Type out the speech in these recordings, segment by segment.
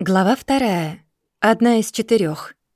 Глава 2. Одна из 4.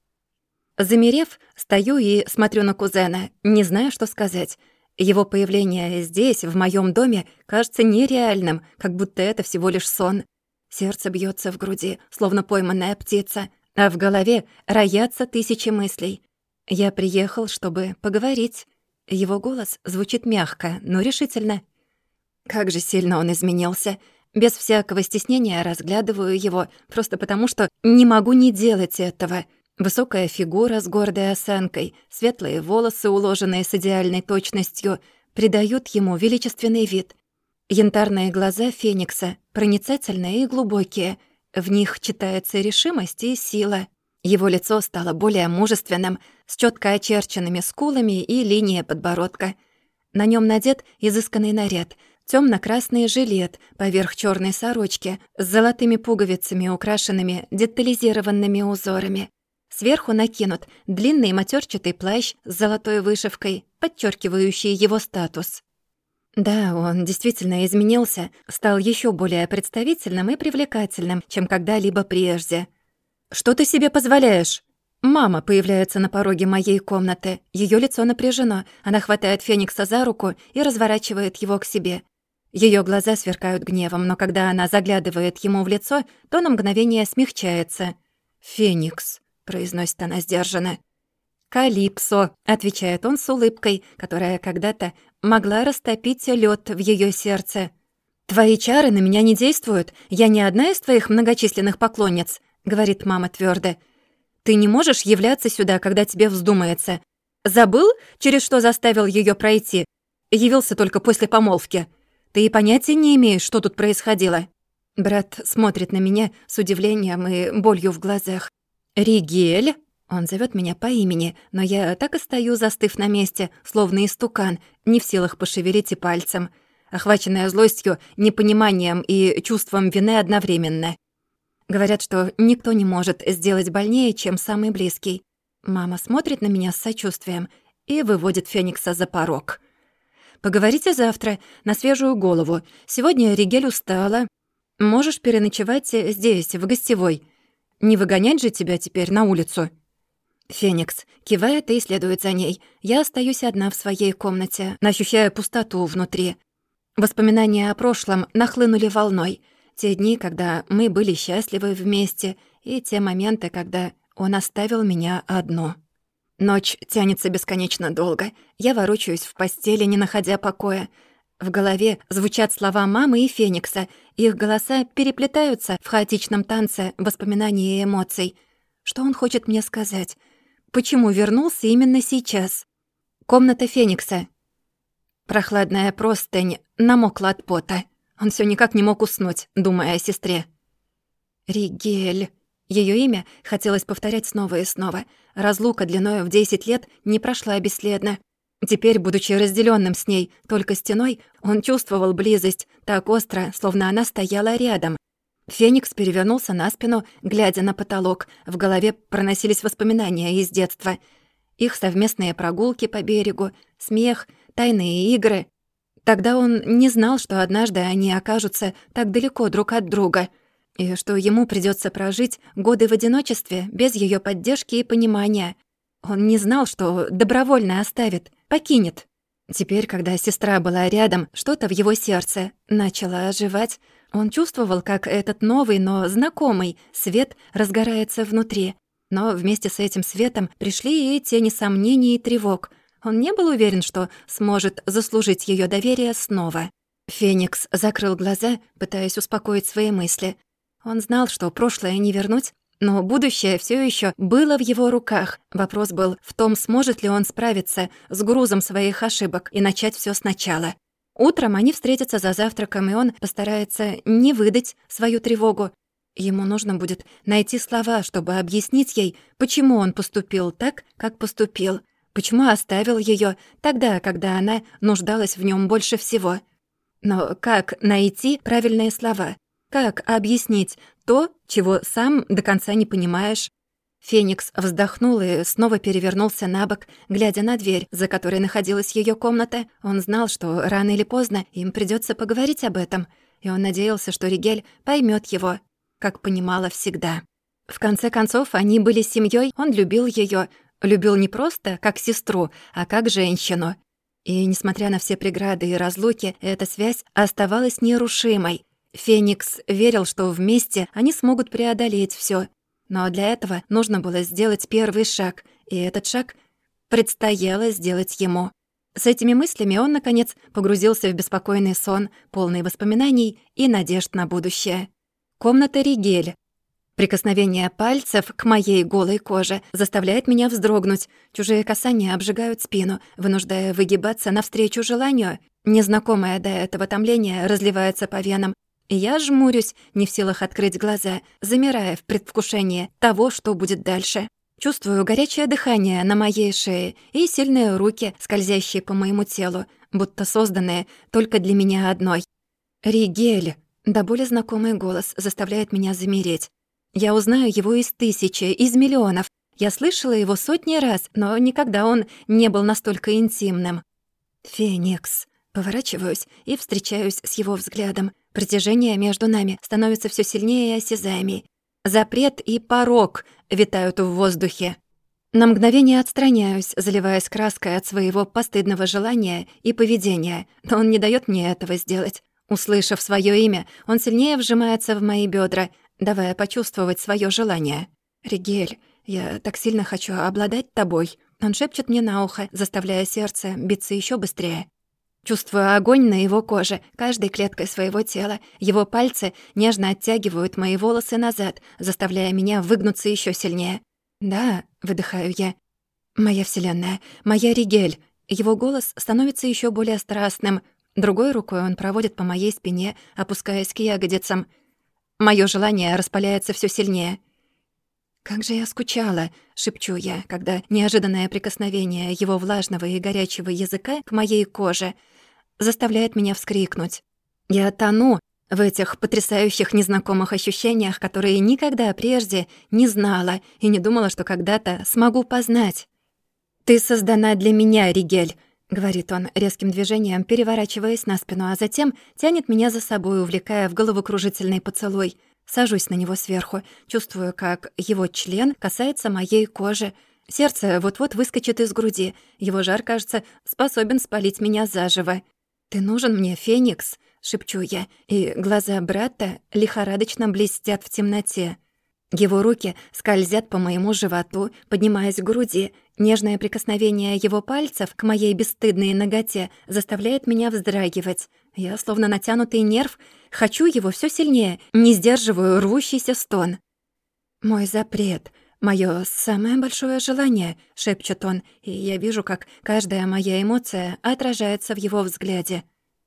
Замерев, стою и смотрю на кузена, не зная, что сказать. Его появление здесь, в моём доме, кажется нереальным, как будто это всего лишь сон. Сердце бьётся в груди, словно пойманная птица, а в голове роятся тысячи мыслей. Я приехал, чтобы поговорить. Его голос звучит мягко, но решительно. Как же сильно он изменился. Без всякого стеснения разглядываю его, просто потому что не могу не делать этого. Высокая фигура с гордой осанкой, светлые волосы, уложенные с идеальной точностью, придают ему величественный вид. Янтарные глаза Феникса, проницательные и глубокие. В них читается решимость и сила. Его лицо стало более мужественным, с чётко очерченными скулами и линией подбородка. На нём надет изысканный наряд — тёмно-красный жилет поверх чёрной сорочки с золотыми пуговицами, украшенными детализированными узорами. Сверху накинут длинный матёрчатый плащ с золотой вышивкой, подчёркивающий его статус. Да, он действительно изменился, стал ещё более представительным и привлекательным, чем когда-либо прежде. «Что ты себе позволяешь?» Мама появляется на пороге моей комнаты. Её лицо напряжено. Она хватает Феникса за руку и разворачивает его к себе. Её глаза сверкают гневом, но когда она заглядывает ему в лицо, то на мгновение смягчается. «Феникс», — произносит она сдержанно. «Калипсо», — отвечает он с улыбкой, которая когда-то могла растопить лёд в её сердце. «Твои чары на меня не действуют. Я не одна из твоих многочисленных поклонниц», — говорит мама твёрдо. «Ты не можешь являться сюда, когда тебе вздумается. Забыл, через что заставил её пройти? Явился только после помолвки. Ты и понятия не имеешь, что тут происходило». Брат смотрит на меня с удивлением и болью в глазах. «Ригель?» Он зовёт меня по имени, но я так и стою, застыв на месте, словно истукан, не в силах пошевелить и пальцем, охваченная злостью, непониманием и чувством вины одновременно. Говорят, что никто не может сделать больнее, чем самый близкий. Мама смотрит на меня с сочувствием и выводит Феникса за порог. «Поговорите завтра, на свежую голову. Сегодня Ригель устала. Можешь переночевать здесь, в гостевой. Не выгонять же тебя теперь на улицу». Феникс кивает и следует за ней. Я остаюсь одна в своей комнате, ощущая пустоту внутри. Воспоминания о прошлом нахлынули волной. Те дни, когда мы были счастливы вместе, и те моменты, когда он оставил меня одну. Ночь тянется бесконечно долго. Я ворочаюсь в постели, не находя покоя. В голове звучат слова мамы и Феникса. Их голоса переплетаются в хаотичном танце воспоминаний и эмоций. Что он хочет мне сказать? Почему вернулся именно сейчас? Комната Феникса. Прохладная простынь намокла от пота. Он всё никак не мог уснуть, думая о сестре. Ригель. Её имя хотелось повторять снова и снова. Разлука длиною в 10 лет не прошла бесследно. Теперь, будучи разделённым с ней только стеной, он чувствовал близость так остро, словно она стояла рядом. Феникс перевернулся на спину, глядя на потолок. В голове проносились воспоминания из детства. Их совместные прогулки по берегу, смех, тайные игры. Тогда он не знал, что однажды они окажутся так далеко друг от друга, и что ему придётся прожить годы в одиночестве, без её поддержки и понимания. Он не знал, что добровольно оставит, покинет. Теперь, когда сестра была рядом, что-то в его сердце начало оживать. Он чувствовал, как этот новый, но знакомый свет разгорается внутри. Но вместе с этим светом пришли и тени сомнений и тревог. Он не был уверен, что сможет заслужить её доверие снова. Феникс закрыл глаза, пытаясь успокоить свои мысли. Он знал, что прошлое не вернуть, но будущее всё ещё было в его руках. Вопрос был в том, сможет ли он справиться с грузом своих ошибок и начать всё сначала. Утром они встретятся за завтраком, и он постарается не выдать свою тревогу. Ему нужно будет найти слова, чтобы объяснить ей, почему он поступил так, как поступил. Почему оставил её тогда, когда она нуждалась в нём больше всего? Но как найти правильные слова? Как объяснить то, чего сам до конца не понимаешь? Феникс вздохнул и снова перевернулся на бок, глядя на дверь, за которой находилась её комната. Он знал, что рано или поздно им придётся поговорить об этом, и он надеялся, что Ригель поймёт его. как понимала всегда. В конце концов, они были семьей, он любил ее, любил не просто как сестру, а как женщину. И, несмотря на все преграды и разлуки, эта связь оставалась нерушимой. Феникс верил, что вместе они смогут преодолеть все. Но для этого нужно было сделать первый шаг, и этот шаг предстояло сделать ему. С этими мыслями он, наконец, погрузился в беспокойный сон, полный воспоминаний и надежд на будущее. Комната Ригель. Прикосновение пальцев к моей голой коже заставляет меня вздрогнуть. Чужие касания обжигают спину, вынуждая выгибаться навстречу желанию. Незнакомое до этого томление разливается по венам. И я жмурюсь, не в силах открыть глаза, замирая в предвкушении того, что будет дальше. Чувствую горячее дыхание на моей шее и сильные руки, скользящие по моему телу, будто созданные только для меня одной. «Ригель!» До боли знакомый голос заставляет меня замереть. Я узнаю его из тысячи, из миллионов. Я слышала его сотни раз, но никогда он не был настолько интимным. «Феникс!» Поворачиваюсь и встречаюсь с его взглядом. Притяжение между нами становится все сильнее и осязаемей. Запрет и порок витают в воздухе. На мгновение отстраняюсь, заливаясь краской от своего постыдного желания и поведения, но он не дает мне этого сделать. Услышав свое имя, он сильнее вжимается в мои бедра, давая почувствовать свое желание. «Ригель, я так сильно хочу обладать тобой». Он шепчет мне на ухо, заставляя сердце биться еще быстрее. Чувствую огонь на его коже, каждой клеткой своего тела. Его пальцы нежно оттягивают мои волосы назад, заставляя меня выгнуться еще сильнее. «Да», — выдыхаю я. «Моя вселенная, моя Ригель». Его голос становится еще более страстным. Другой рукой он проводит по моей спине, опускаясь к ягодицам. Моё желание распаляется все сильнее. «Как же я скучала», — шепчу я, когда неожиданное прикосновение его влажного и горячего языка к моей коже заставляет меня вскрикнуть. Я тону в этих потрясающих незнакомых ощущениях, которые никогда прежде не знала и не думала, что когда-то смогу познать. «Ты создана для меня, Ригель», — говорит он резким движением, переворачиваясь на спину, а затем тянет меня за собой, увлекая в головокружительный поцелуй. Сажусь на него сверху, чувствую, как его член касается моей кожи. Сердце вот-вот выскочит из груди. Его жар, кажется, способен спалить меня заживо. «Ты нужен мне, Феникс», — шепчу я, и глаза брата лихорадочно блестят в темноте. Его руки скользят по моему животу, поднимаясь к груди. Нежное прикосновение его пальцев к моей бесстыдной наготе заставляет меня вздрагивать. Я, словно натянутый нерв, хочу его все сильнее, не сдерживаю рвущийся стон. «Мой запрет, моё самое большое желание», — шепчет он, и я вижу, как каждая моя эмоция отражается в его взгляде.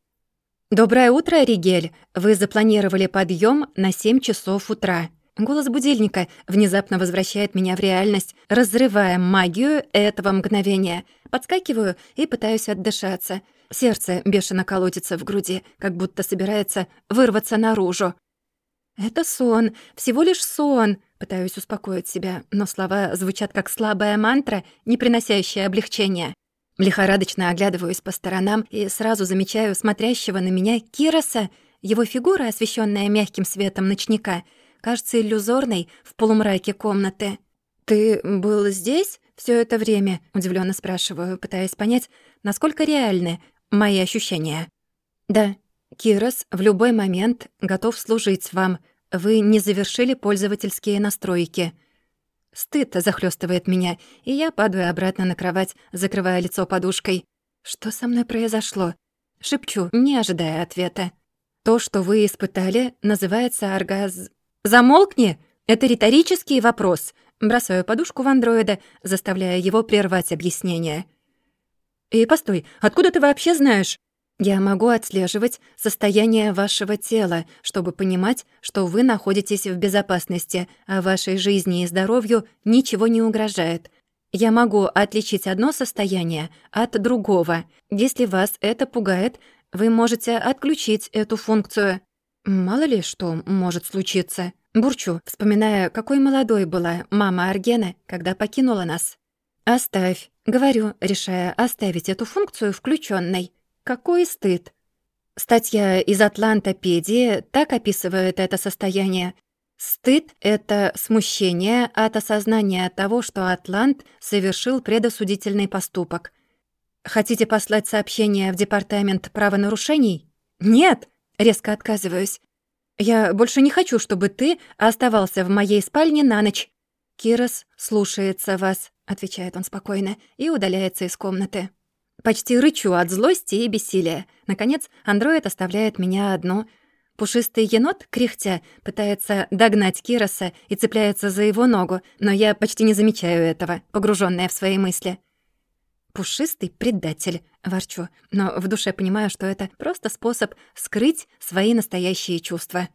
«Доброе утро, Ригель. Вы запланировали подъем на 7 часов утра». Голос будильника внезапно возвращает меня в реальность, разрывая магию этого мгновения. Подскакиваю и пытаюсь отдышаться. Сердце бешено колотится в груди, как будто собирается вырваться наружу. «Это сон, всего лишь сон», — пытаюсь успокоить себя, но слова звучат как слабая мантра, не приносящая облегчения. Лихорадочно оглядываюсь по сторонам и сразу замечаю смотрящего на меня Кироса. Его фигура, освещенная мягким светом ночника, кажется иллюзорной в полумраке комнаты. «Ты был здесь все это время?» — удивленно спрашиваю, пытаясь понять, насколько реальны мои ощущения. «Да, Кирос в любой момент готов служить вам. Вы не завершили пользовательские настройки». Стыд захлестывает меня, и я падаю обратно на кровать, закрывая лицо подушкой. «Что со мной произошло?» — шепчу, не ожидая ответа. «То, что вы испытали, называется «Замолкни! Это риторический вопрос!» Бросаю подушку в андроида, заставляя его прервать объяснение. «И постой, откуда ты вообще знаешь?» «Я могу отслеживать состояние вашего тела, чтобы понимать, что вы находитесь в безопасности, а вашей жизни и здоровью ничего не угрожает. Я могу отличить одно состояние от другого. Если вас это пугает, вы можете отключить эту функцию». «Мало ли что может случиться», — бурчу, вспоминая, какой молодой была мама Аргена, когда покинула нас. «Оставь», — говорю, решая оставить эту функцию включённой. Какой стыд. Статья из Атлантопедии так описывает это состояние. Стыд — это смущение от осознания того, что атлант совершил предосудительный поступок. Хотите послать сообщение в департамент правонарушений? Нет, резко отказываюсь. Я больше не хочу, чтобы ты оставался в моей спальне на ночь. Кирос слушается вас, отвечает он спокойно и удаляется из комнаты. Почти рычу от злости и бессилия. Наконец, андроид оставляет меня одну. Пушистый енот, кряхтя, пытается догнать Кироса и цепляется за его ногу, но я почти не замечаю этого, погружённая в свои мысли. «Пушистый предатель», — ворчу, но в душе понимаю, что это просто способ скрыть свои настоящие чувства.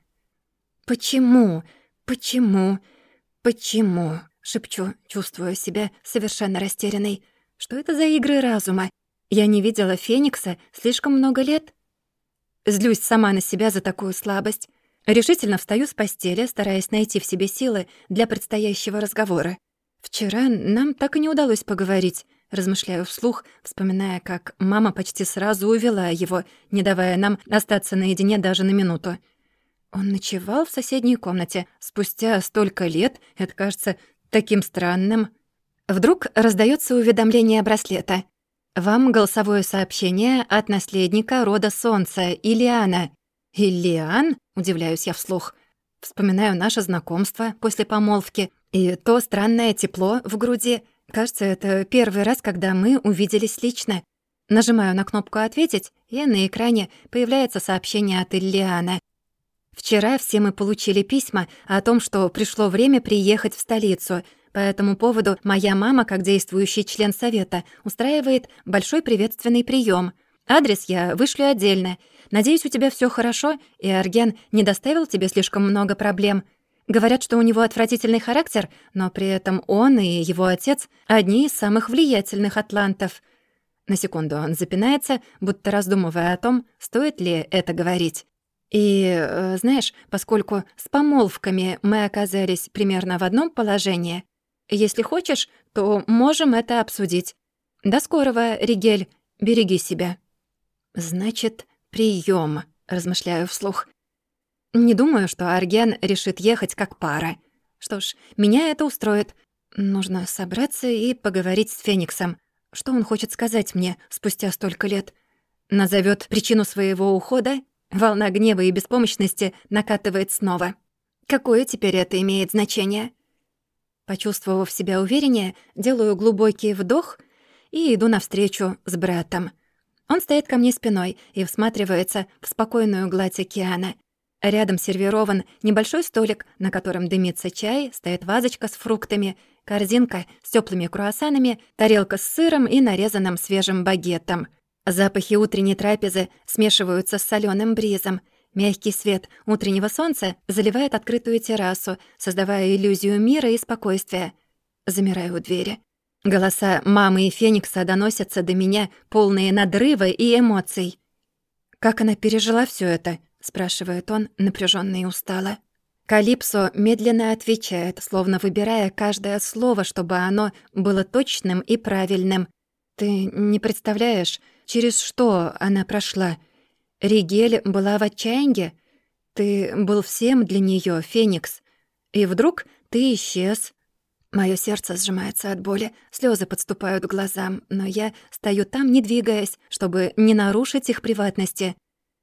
«Почему? Почему? Почему?» — шепчу, чувствуя себя совершенно растерянной. «Что это за игры разума? Я не видела Феникса слишком много лет?» Злюсь сама на себя за такую слабость. Решительно встаю с постели, стараясь найти в себе силы для предстоящего разговора. «Вчера нам так и не удалось поговорить», — размышляю вслух, вспоминая, как мама почти сразу увела его, не давая нам остаться наедине даже на минуту. Он ночевал в соседней комнате. Спустя столько лет это кажется таким странным. Вдруг раздаётся уведомление браслета. «Вам голосовое сообщение от наследника рода Солнца, Илиана». «Илиан?» — удивляюсь я вслух. Вспоминаю наше знакомство после помолвки и то странное тепло в груди. Кажется, это первый раз, когда мы увиделись лично. Нажимаю на кнопку «Ответить», и на экране появляется сообщение от Иллиана. «Вчера все мы получили письма о том, что пришло время приехать в столицу. По этому поводу моя мама, как действующий член совета, устраивает большой приветственный прием. Адрес я вышлю отдельно. Надеюсь, у тебя все хорошо, и Арген не доставил тебе слишком много проблем. Говорят, что у него отвратительный характер, но при этом он и его отец — одни из самых влиятельных атлантов». На секунду он запинается, будто раздумывая о том, стоит ли это говорить. И, знаешь, поскольку с помолвками мы оказались примерно в одном положении, если хочешь, то можем это обсудить. До скорого, Ригель. Береги себя. Значит, прием, размышляю вслух. Не думаю, что Арген решит ехать как пара. Что ж, меня это устроит. Нужно собраться и поговорить с Фениксом. Что он хочет сказать мне спустя столько лет? Назовет причину своего ухода? Волна гнева и беспомощности накатывает снова. Какое теперь это имеет значение? Почувствовав себя увереннее, делаю глубокий вдох и иду навстречу с братом. Он стоит ко мне спиной и всматривается в спокойную гладь океана. Рядом сервирован небольшой столик, на котором дымится чай, стоит вазочка с фруктами, корзинка с тёплыми круассанами, тарелка с сыром и нарезанным свежим багетом. Запахи утренней трапезы смешиваются с солёным бризом. Мягкий свет утреннего солнца заливает открытую террасу, создавая иллюзию мира и спокойствия. Замираю у двери. Голоса мамы и Феникса доносятся до меня, полные надрыва и эмоций. «Как она пережила всё это?» — спрашивает он, напряжённо и устало. Калипсо медленно отвечает, словно выбирая каждое слово, чтобы оно было точным и правильным. «Ты не представляешь, через что она прошла. Ригель была в отчаянии. Ты был всем для неё, Феникс. И вдруг ты исчез». Моё сердце сжимается от боли, слёзы подступают к глазам, но я стою там, не двигаясь, чтобы не нарушить их приватности.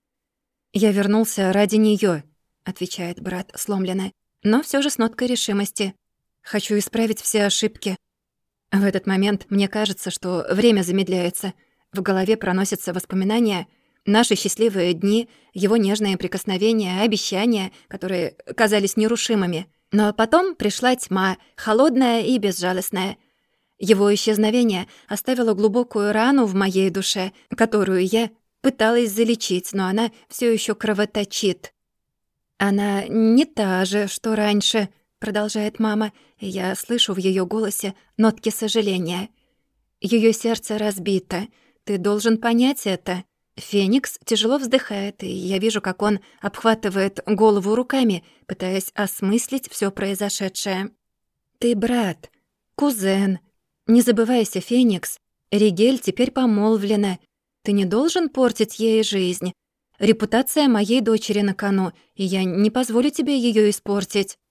«Я вернулся ради неё», — отвечает брат сломленно, но всё же с ноткой решимости. «Хочу исправить все ошибки». В этот момент мне кажется, что время замедляется. В голове проносятся воспоминания, наши счастливые дни, его нежные прикосновения, обещания, которые казались нерушимыми. Но потом пришла тьма, холодная и безжалостная. Его исчезновение оставило глубокую рану в моей душе, которую я пыталась залечить, но она всё ещё кровоточит. «Она не та же, что раньше», — продолжает мама, и я слышу в её голосе нотки сожаления. «Её сердце разбито. Ты должен понять это». Феникс тяжело вздыхает, и я вижу, как он обхватывает голову руками, пытаясь осмыслить всё произошедшее. «Ты брат, кузен. Не забывайся, Феникс. Ригель теперь помолвлена. Ты не должен портить ей жизнь. Репутация моей дочери на кону, и я не позволю тебе её испортить».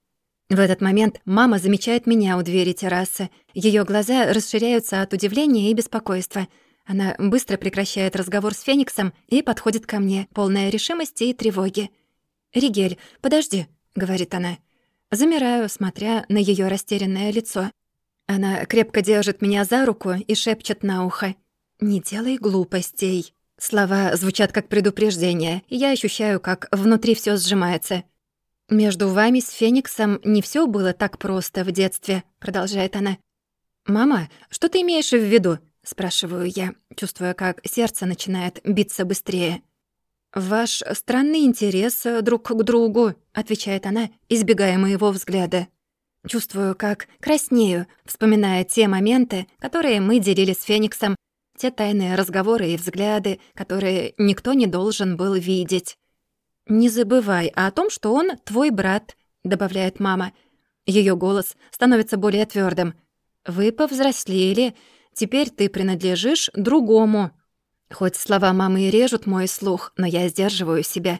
В этот момент мама замечает меня у двери террасы. Её глаза расширяются от удивления и беспокойства. Она быстро прекращает разговор с Фениксом и подходит ко мне, полная решимости и тревоги. «Ригель, подожди», — говорит она. Замираю, смотря на её растерянное лицо. Она крепко держит меня за руку и шепчет на ухо: «Не делай глупостей». Слова звучат как предупреждение, и я ощущаю, как внутри всё сжимается. «Между вами с Фениксом не всё было так просто в детстве», — продолжает она. «Мама, что ты имеешь в виду?» — спрашиваю я, чувствуя, как сердце начинает биться быстрее. «Ваш странный интерес друг к другу», — отвечает она, избегая моего взгляда. Чувствую, как краснею, вспоминая те моменты, которые мы делили с Фениксом, те тайные разговоры и взгляды, которые никто не должен был видеть. «Не забывай о том, что он твой брат», — добавляет мама. Её голос становится более твёрдым. «Вы повзрослели, теперь ты принадлежишь другому». Хоть слова мамы и режут мой слух, но я сдерживаю себя.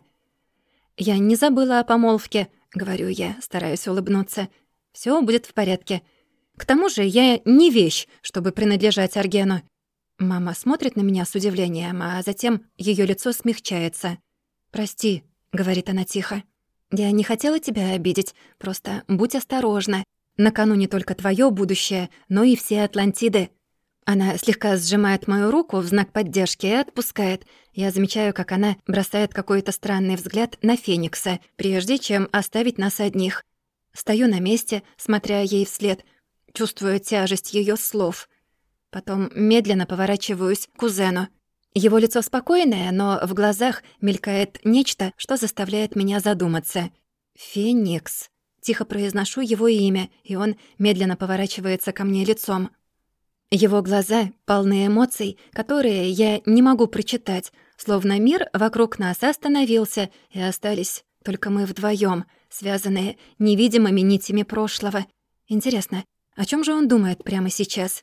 «Я не забыла о помолвке», — говорю я, стараясь улыбнуться. «Всё будет в порядке. К тому же я не вещь, чтобы принадлежать Аргену». Мама смотрит на меня с удивлением, а затем её лицо смягчается. «Прости», — говорит она тихо. «Я не хотела тебя обидеть, просто будь осторожна. На кону не только твоё будущее, но и все Атлантиды». Она слегка сжимает мою руку в знак поддержки и отпускает. Я замечаю, как она бросает какой-то странный взгляд на Феникса, прежде чем оставить нас одних. Стою на месте, смотря ей вслед, чувствуя тяжесть её слов. Потом медленно поворачиваюсь к кузену. Его лицо спокойное, но в глазах мелькает нечто, что заставляет меня задуматься. «Феникс». Тихо произношу его имя, и он медленно поворачивается ко мне лицом. Его глаза полны эмоций, которые я не могу прочитать, словно мир вокруг нас остановился, и остались только мы вдвоём, связанные невидимыми нитями прошлого. Интересно, о чём же он думает прямо сейчас?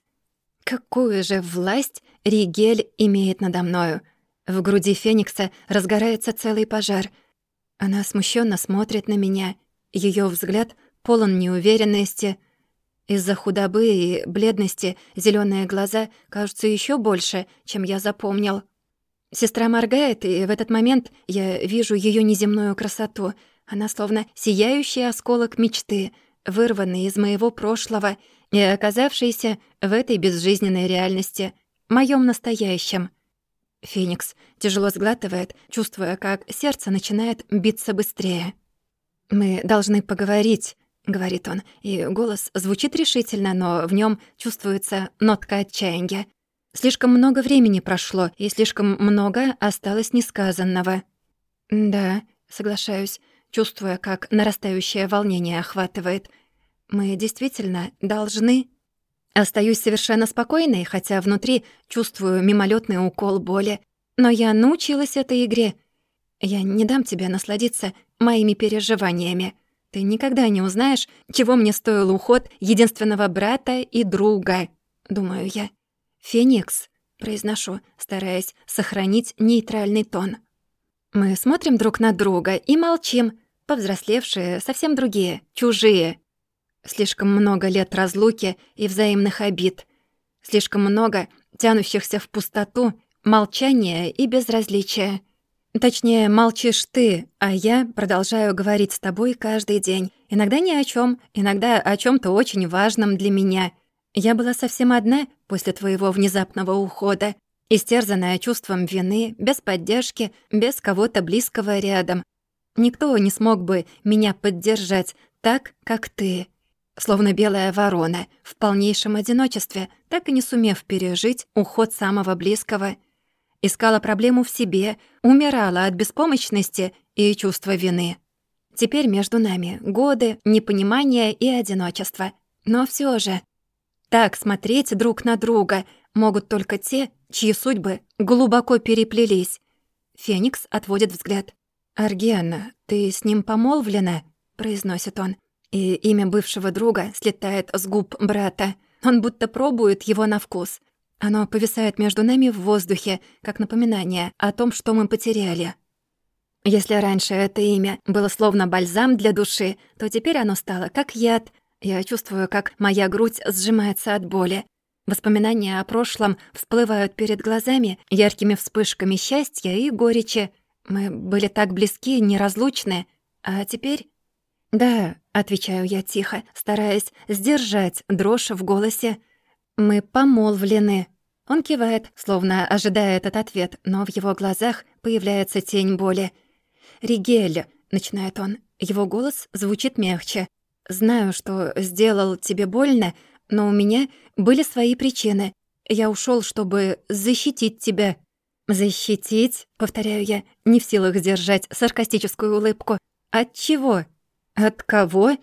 Какую же власть Ригель имеет надо мною? В груди Феникса разгорается целый пожар. Она смущённо смотрит на меня. Её взгляд полон неуверенности. Из-за худобы и бледности зелёные глаза кажутся ещё больше, чем я запомнил. Сестра моргает, и в этот момент я вижу её неземную красоту. Она словно сияющий осколок мечты, вырванный из моего прошлого и оказавшийся в этой безжизненной реальности, моём настоящем. Феникс тяжело сглатывает, чувствуя, как сердце начинает биться быстрее. «Мы должны поговорить», — говорит он, и голос звучит решительно, но в нём чувствуется нотка отчаяния. Слишком много времени прошло, и слишком много осталось несказанного. «Да», — соглашаюсь, чувствуя, как нарастающее волнение охватывает. «Мы действительно должны...» Остаюсь совершенно спокойной, хотя внутри чувствую мимолетный укол боли. Но я научилась этой игре. Я не дам тебе насладиться моими переживаниями. Ты никогда не узнаешь, чего мне стоил уход единственного брата и друга, думаю я. «Феникс», — произношу, стараясь сохранить нейтральный тон. Мы смотрим друг на друга и молчим, повзрослевшие, совсем другие, чужие. Слишком много лет разлуки и взаимных обид. Слишком много тянущихся в пустоту, молчания и безразличия. Точнее, молчишь ты, а я продолжаю говорить с тобой каждый день. Иногда ни о чём, иногда о чём-то очень важном для меня. Я была совсем одна после твоего внезапного ухода, истерзанная чувством вины, без поддержки, без кого-то близкого рядом. Никто не смог бы меня поддержать так, как ты. Словно белая ворона, в полнейшем одиночестве, так и не сумев пережить уход самого близкого. Искала проблему в себе, умирала от беспомощности и чувства вины. Теперь между нами годы, непонимания и одиночество. Но всё же, так смотреть друг на друга могут только те, чьи судьбы глубоко переплелись. Феникс отводит взгляд. «Аргена, ты с ним помолвлена?» — произносит он. И имя бывшего друга слетает с губ брата. Он будто пробует его на вкус. Оно повисает между нами в воздухе, как напоминание о том, что мы потеряли. Если раньше это имя было словно бальзам для души, то теперь оно стало как яд. Я чувствую, как моя грудь сжимается от боли. Воспоминания о прошлом всплывают перед глазами яркими вспышками счастья и горечи. Мы были так близки, неразлучны. А теперь... «Да», — отвечаю я тихо, стараясь сдержать дрожь в голосе. «Мы помолвлены». Он кивает, словно ожидая этот ответ, но в его глазах появляется тень боли. «Ригель», — начинает он, его голос звучит мягче. «Знаю, что сделал тебе больно, но у меня были свои причины. Я ушёл, чтобы защитить тебя». «Защитить?» — повторяю я, не в силах сдержать саркастическую улыбку. «От чего? От кого?»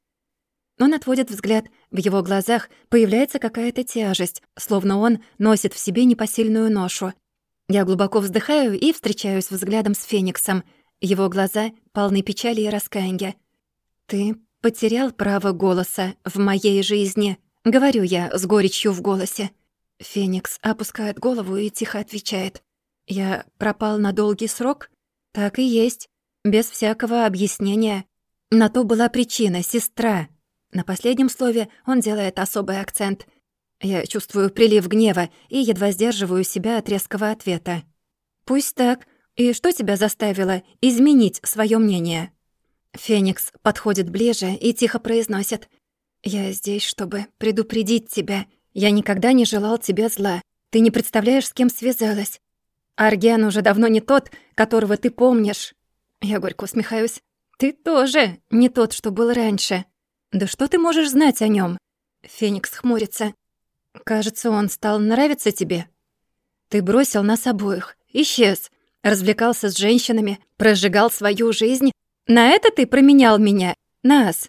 Он отводит взгляд. В его глазах появляется какая-то тяжесть, словно он носит в себе непосильную ношу. Я глубоко вздыхаю и встречаюсь взглядом с Фениксом. Его глаза полны печали и раскаяния. «Ты потерял право голоса в моей жизни», — говорю я с горечью в голосе. Феникс опускает голову и тихо отвечает. «Я пропал на долгий срок?» «Так и есть. Без всякого объяснения. На то была причина, сестра». На последнем слове он делает особый акцент. Я чувствую прилив гнева и едва сдерживаю себя от резкого ответа. «Пусть так. И что тебя заставило изменить своё мнение?» Феникс подходит ближе и тихо произносит. «Я здесь, чтобы предупредить тебя. Я никогда не желал тебе зла. Ты не представляешь, с кем связалась. Арген уже давно не тот, которого ты помнишь». Я горько усмехаюсь. «Ты тоже не тот, что был раньше. Да что ты можешь знать о нём?» Феникс хмурится. «Кажется, он стал нравиться тебе. Ты бросил нас обоих, исчез, развлекался с женщинами, прожигал свою жизнь. На это ты променял меня, нас.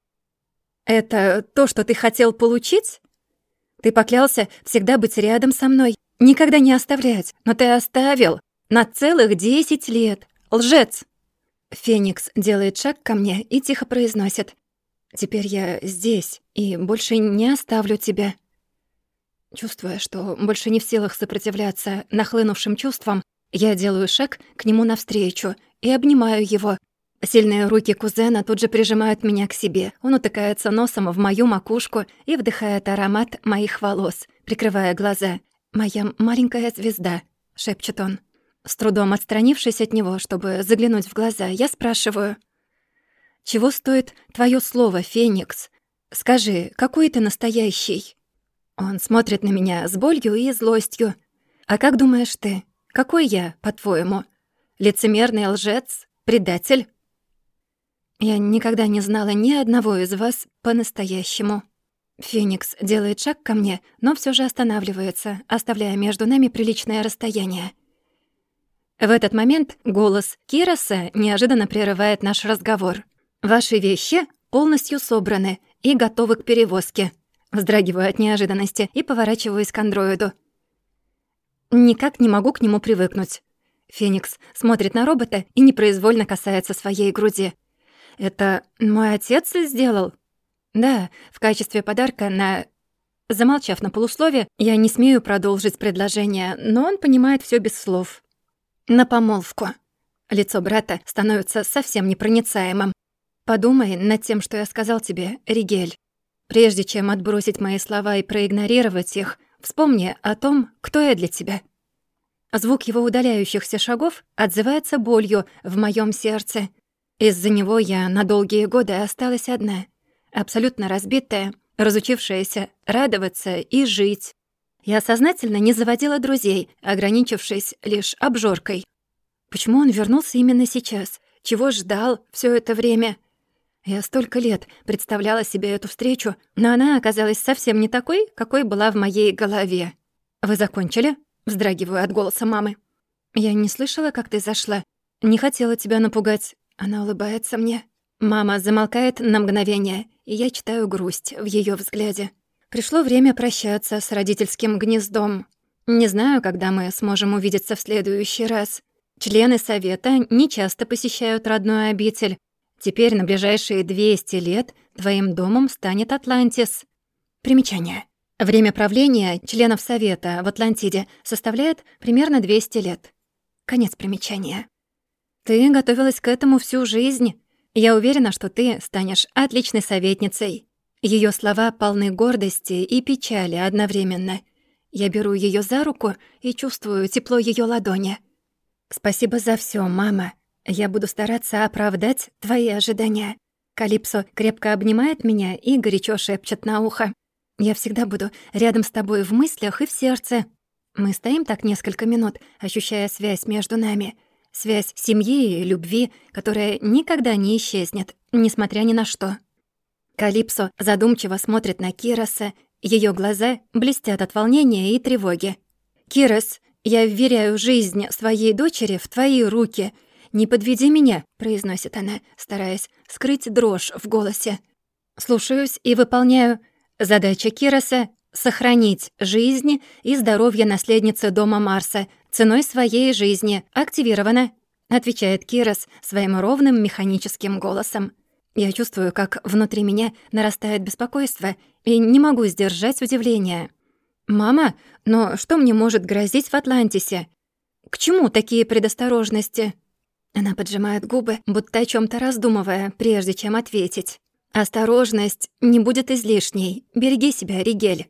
Это то, что ты хотел получить? Ты поклялся всегда быть рядом со мной, никогда не оставлять, но ты оставил на целых 10 лет. Лжец!» Феникс делает шаг ко мне и тихо произносит. «Теперь я здесь и больше не оставлю тебя». Чувствуя, что больше не в силах сопротивляться нахлынувшим чувствам, я делаю шаг к нему навстречу и обнимаю его. Сильные руки кузена тут же прижимают меня к себе. Он утыкается носом в мою макушку и вдыхает аромат моих волос, прикрывая глаза. «Моя маленькая звезда», — шепчет он. С трудом отстранившись от него, чтобы заглянуть в глаза, я спрашиваю. «Чего стоит твоё слово, Феникс? Скажи, какой ты настоящий?» Он смотрит на меня с болью и злостью. «А как думаешь ты? Какой я, по-твоему? Лицемерный лжец? Предатель?» «Я никогда не знала ни одного из вас по-настоящему». Феникс делает шаг ко мне, но всё же останавливается, оставляя между нами приличное расстояние. В этот момент голос Кироса неожиданно прерывает наш разговор. «Ваши вещи полностью собраны и готовы к перевозке». Вздрагиваю от неожиданности и поворачиваюсь к андроиду. Никак не могу к нему привыкнуть. Феникс смотрит на робота и непроизвольно касается своей груди. «Это мой отец сделал?» «Да, в качестве подарка на...» Замолчав на полуслове, я не смею продолжить предложение, но он понимает всё без слов. «На помолвку». Лицо брата становится совсем непроницаемым. «Подумай над тем, что я сказал тебе, Ригель. Прежде чем отбросить мои слова и проигнорировать их, вспомни о том, кто я для тебя». Звук его удаляющихся шагов отзывается болью в моём сердце. Из-за него я на долгие годы осталась одна, абсолютно разбитая, разучившаяся радоваться и жить. Я сознательно не заводила друзей, ограничившись лишь обжоркой. Почему он вернулся именно сейчас? Чего ждал всё это время? Я столько лет представляла себе эту встречу, но она оказалась совсем не такой, какой была в моей голове. «Вы закончили?» — вздрагиваю от голоса мамы. «Я не слышала, как ты зашла. Не хотела тебя напугать». Она улыбается мне. Мама замолкает на мгновение, и я читаю грусть в её взгляде. Пришло время прощаться с родительским гнездом. Не знаю, когда мы сможем увидеться в следующий раз. Члены совета нечасто посещают родную обитель. Теперь на ближайшие 200 лет твоим домом станет Атлантис. Примечание. Время правления членов совета в Атлантиде составляет примерно 200 лет. Конец примечания. Ты готовилась к этому всю жизнь. Я уверена, что ты станешь отличной советницей». Её слова полны гордости и печали одновременно. Я беру её за руку и чувствую тепло её ладони. «Спасибо за всё, мама. Я буду стараться оправдать твои ожидания». Калипсо крепко обнимает меня и горячо шепчет на ухо. «Я всегда буду рядом с тобой в мыслях и в сердце». Мы стоим так несколько минут, ощущая связь между нами. Связь семьи и любви, которая никогда не исчезнет, несмотря ни на что. Калипсо задумчиво смотрит на Кироса. Её глаза блестят от волнения и тревоги. «Кирос, я вверяю жизнь своей дочери в твои руки. Не подведи меня», — произносит она, стараясь скрыть дрожь в голосе. «Слушаюсь и выполняю. Задача Кироса — сохранить жизнь и здоровье наследницы дома Марса ценой своей жизни. Активировано», — отвечает Кирос своим ровным механическим голосом. Я чувствую, как внутри меня нарастает беспокойство и не могу сдержать удивление. «Мама, но что мне может грозить в Атлантисе? К чему такие предосторожности?» Она поджимает губы, будто о чём-то раздумывая, прежде чем ответить. «Осторожность не будет излишней. Береги себя, Ригель».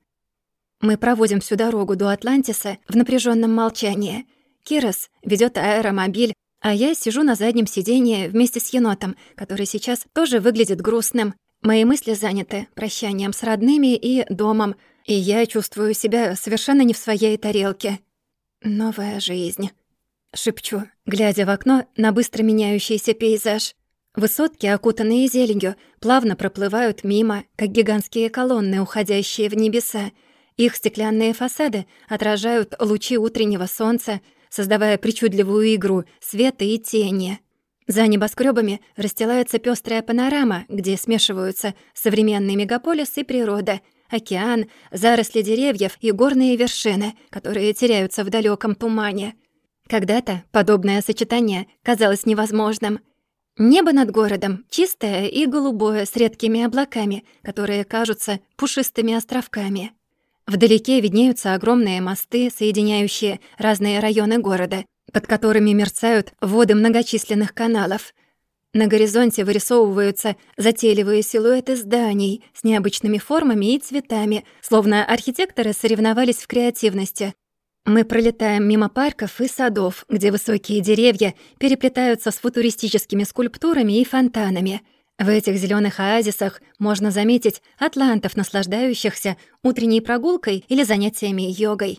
Мы проводим всю дорогу до Атлантиса в напряжённом молчании. Кирос ведёт аэромобиль, а я сижу на заднем сиденье вместе с енотом, который сейчас тоже выглядит грустным. Мои мысли заняты прощанием с родными и домом, и я чувствую себя совершенно не в своей тарелке. «Новая жизнь», — шепчу, глядя в окно на быстро меняющийся пейзаж. Высотки, окутанные зеленью, плавно проплывают мимо, как гигантские колонны, уходящие в небеса. Их стеклянные фасады отражают лучи утреннего солнца, создавая причудливую игру света и тени. За небоскрёбами расстилается пёстрая панорама, где смешиваются современный мегаполис и природа, океан, заросли деревьев и горные вершины, которые теряются в далёком тумане. Когда-то подобное сочетание казалось невозможным. Небо над городом чистое и голубое с редкими облаками, которые кажутся пушистыми островками. Вдалеке виднеются огромные мосты, соединяющие разные районы города, под которыми мерцают воды многочисленных каналов. На горизонте вырисовываются затейливые силуэты зданий с необычными формами и цветами, словно архитекторы соревновались в креативности. Мы пролетаем мимо парков и садов, где высокие деревья переплетаются с футуристическими скульптурами и фонтанами. В этих зелёных оазисах можно заметить атлантов, наслаждающихся утренней прогулкой или занятиями йогой.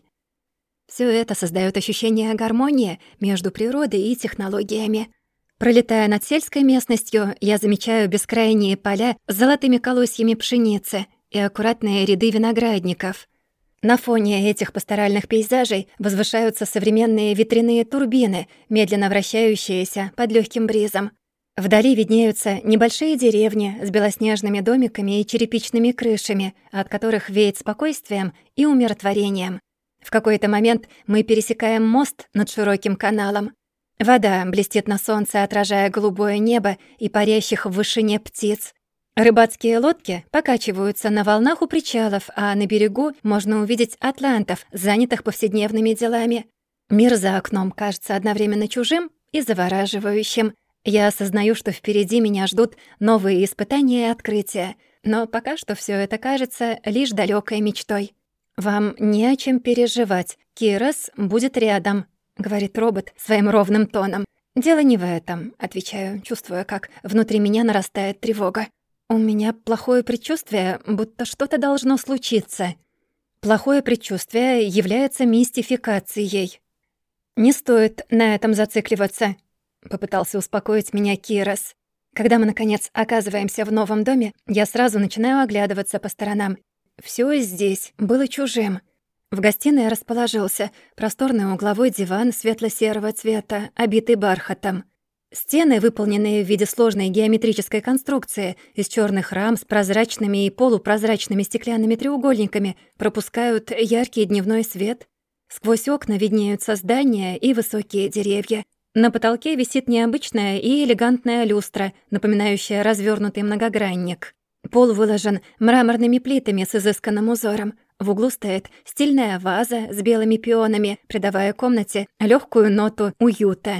Всё это создаёт ощущение гармонии между природой и технологиями. Пролетая над сельской местностью, я замечаю бескрайние поля с золотыми колосьями пшеницы и аккуратные ряды виноградников. На фоне этих пасторальных пейзажей возвышаются современные ветряные турбины, медленно вращающиеся под лёгким бризом. Вдали виднеются небольшие деревни с белоснежными домиками и черепичными крышами, от которых веет спокойствием и умиротворением. В какой-то момент мы пересекаем мост над широким каналом. Вода блестит на солнце, отражая голубое небо и парящих в вышине птиц. Рыбацкие лодки покачиваются на волнах у причалов, а на берегу можно увидеть атлантов, занятых повседневными делами. Мир за окном кажется одновременно чужим и завораживающим. Я осознаю, что впереди меня ждут новые испытания и открытия, но пока что всё это кажется лишь далёкой мечтой. «Вам не о чем переживать, Кирос будет рядом», — говорит робот своим ровным тоном. «Дело не в этом», — отвечаю, чувствуя, как внутри меня нарастает тревога. «У меня плохое предчувствие, будто что-то должно случиться». Плохое предчувствие является мистификацией. «Не стоит на этом зацикливаться», — попытался успокоить меня Кирос. Когда мы, наконец, оказываемся в новом доме, я сразу начинаю оглядываться по сторонам. Всё здесь было чужим. В гостиной расположился просторный угловой диван светло-серого цвета, обитый бархатом. Стены, выполненные в виде сложной геометрической конструкции из чёрных рам с прозрачными и полупрозрачными стеклянными треугольниками, пропускают яркий дневной свет. Сквозь окна виднеются здания и высокие деревья. На потолке висит необычная и элегантная люстра, напоминающая развёрнутый многогранник. Пол выложен мраморными плитами с изысканным узором. В углу стоит стильная ваза с белыми пионами, придавая комнате лёгкую ноту уюта.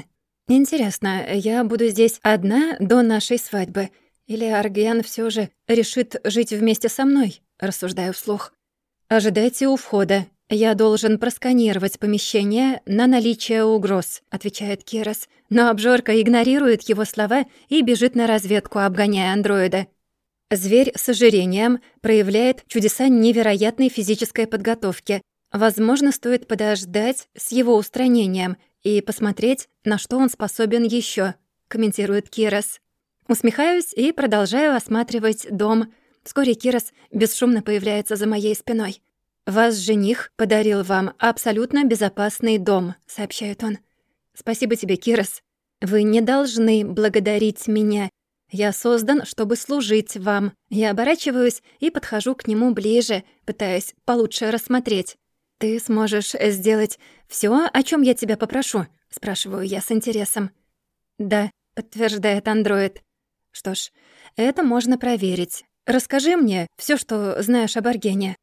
Интересно, я буду здесь одна до нашей свадьбы? Или Арген всё же решит жить вместе со мной? Рассуждаю вслух. «Ожидайте у входа. Я должен просканировать помещение на наличие угроз», — отвечает Кирос. Но обжорка игнорирует его слова и бежит на разведку, обгоняя андроида. Зверь с ожирением проявляет чудеса невероятной физической подготовки. Возможно, стоит подождать с его устранением и посмотреть, на что он способен ещё, комментирует Кирос. Усмехаюсь и продолжаю осматривать дом. Вскоре Кирос бесшумно появляется за моей спиной. «Ваш жених подарил вам абсолютно безопасный дом», — сообщает он. «Спасибо тебе, Кирос. Вы не должны благодарить меня. Я создан, чтобы служить вам». Я оборачиваюсь и подхожу к нему ближе, пытаясь получше рассмотреть. «Ты сможешь сделать всё, о чём я тебя попрошу?» — спрашиваю я с интересом. «Да», — подтверждает андроид. «Что ж, это можно проверить. Расскажи мне всё, что знаешь об Аргене».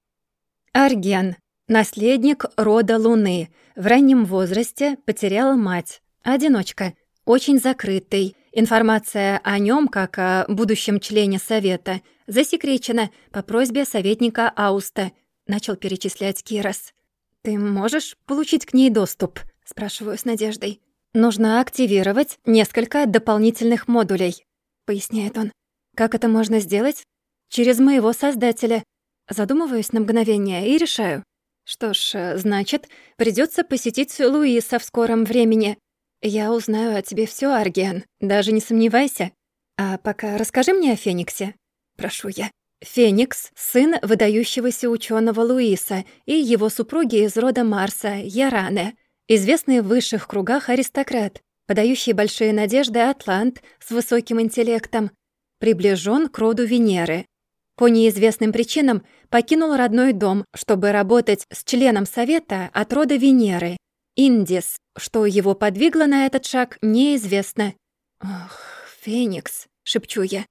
Арген — наследник рода Луны. В раннем возрасте потерял мать. Одиночка. Очень закрытый. Информация о нём, как о будущем члене Совета, засекречена по просьбе советника Ауста, начал перечислять Кирос. «Ты можешь получить к ней доступ?» — спрашиваю с надеждой. «Нужно активировать несколько дополнительных модулей», — поясняет он. «Как это можно сделать?» «Через моего создателя». Задумываюсь на мгновение и решаю. Что ж, значит, придётся посетить Луиса в скором времени. Я узнаю о тебе всё, Арген, даже не сомневайся. А пока расскажи мне о Фениксе, прошу я. Феникс — сын выдающегося ученого Луиса и его супруги из рода Марса, Яраны, известный в высших кругах аристократ, подающий большие надежды атлант с высоким интеллектом, приближен к роду Венеры. По неизвестным причинам покинул родной дом, чтобы работать с членом Совета от рода Венеры, Индис. Что его подвигло на этот шаг, неизвестно. «Ох, Феникс», — шепчу я.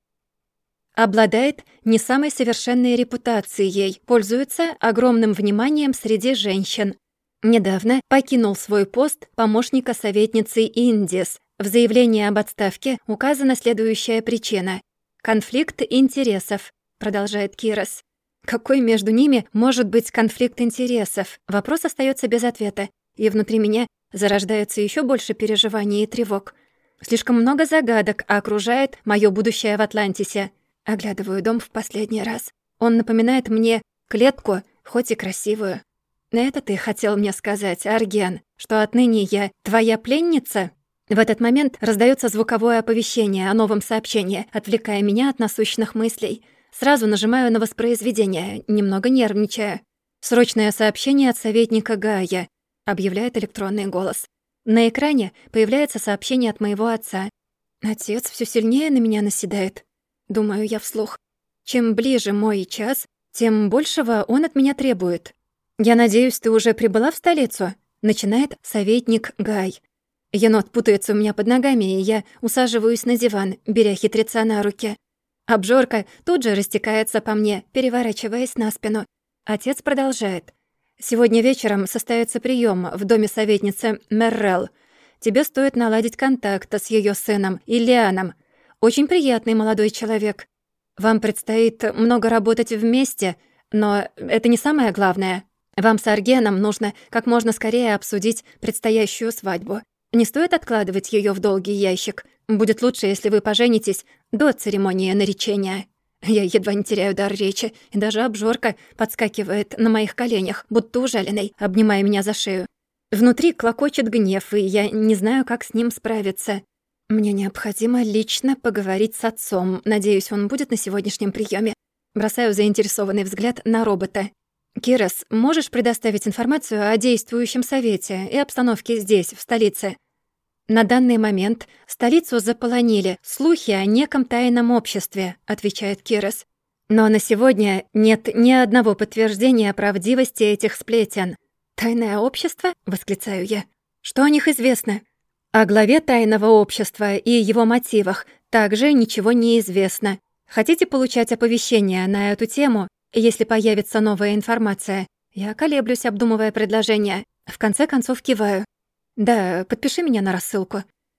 Обладает не самой совершенной репутацией, пользуется огромным вниманием среди женщин. Недавно покинул свой пост помощника советницы Индис. В заявлении об отставке указана следующая причина. «Конфликт интересов», — продолжает Кирос. Какой между ними может быть конфликт интересов? Вопрос остается без ответа, и внутри меня зарождается еще больше переживаний и тревог. Слишком много загадок окружает моё будущее в Атлантисе. Оглядываю дом в последний раз. Он напоминает мне клетку, хоть и красивую. «Это ты хотел мне сказать, Арген, что отныне я твоя пленница?» В этот момент раздаётся звуковое оповещение о новом сообщении, отвлекая меня от насущных мыслей. Сразу нажимаю на воспроизведение, немного нервничая. «Срочное сообщение от советника Гая», — объявляет электронный голос. На экране появляется сообщение от моего отца. «Отец всё сильнее на меня наседает», — думаю я вслух. «Чем ближе мой час, тем большего он от меня требует». «Я надеюсь, ты уже прибыла в столицу?» — начинает советник Гай. Енот путается у меня под ногами, и я усаживаюсь на диван, беря хитреца на руки. Обжорка тут же растекается по мне, переворачиваясь на спину. Отец продолжает. «Сегодня вечером состоится прием в доме советницы Меррелл. Тебе стоит наладить контакт с ее сыном, Иллианом. Очень приятный молодой человек. Вам предстоит много работать вместе, но это не самое главное. Вам с Аргеном нужно как можно скорее обсудить предстоящую свадьбу. Не стоит откладывать ее в долгий ящик. Будет лучше, если вы поженитесь до церемонии наречения». Я едва не теряю дар речи, и даже обжорка подскакивает на моих коленях, будто ужаленный, обнимая меня за шею. Внутри клокочет гнев, и я не знаю, как с ним справиться. Мне необходимо лично поговорить с отцом. Надеюсь, он будет на сегодняшнем приеме. Бросаю заинтересованный взгляд на робота. «Кирос, можешь предоставить информацию о действующем совете и обстановке здесь, в столице?» «На данный момент столицу заполонили слухи о неком тайном обществе», — отвечает Кирос. «Но на сегодня нет ни одного подтверждения правдивости этих сплетен». «Тайное общество?» — восклицаю я. «Что о них известно?» «О главе тайного общества и его мотивах также ничего не известно. Хотите получать оповещения на эту тему, если появится новая информация?» Я колеблюсь, обдумывая предложение. В конце концов киваю. «Да, подпиши меня на рассылку».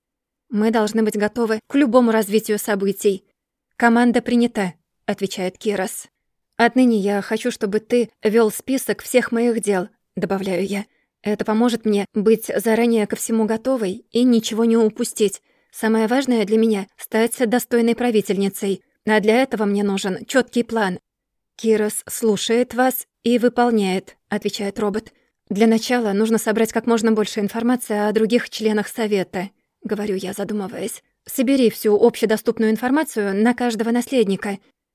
Мы должны быть готовы к любому развитию событий. «Команда принята», — отвечает Кирос. «Отныне я хочу, чтобы ты вёл список всех моих дел», — добавляю я. «Это поможет мне быть заранее ко всему готовой и ничего не упустить. Самое важное для меня — стать достойной правительницей, а для этого мне нужен чёткий план». «Кирос слушает вас и выполняет», — отвечает робот. «Для начала нужно собрать как можно больше информации о других членах Совета», — говорю я, задумываясь. «Собери всю общедоступную информацию на каждого наследника.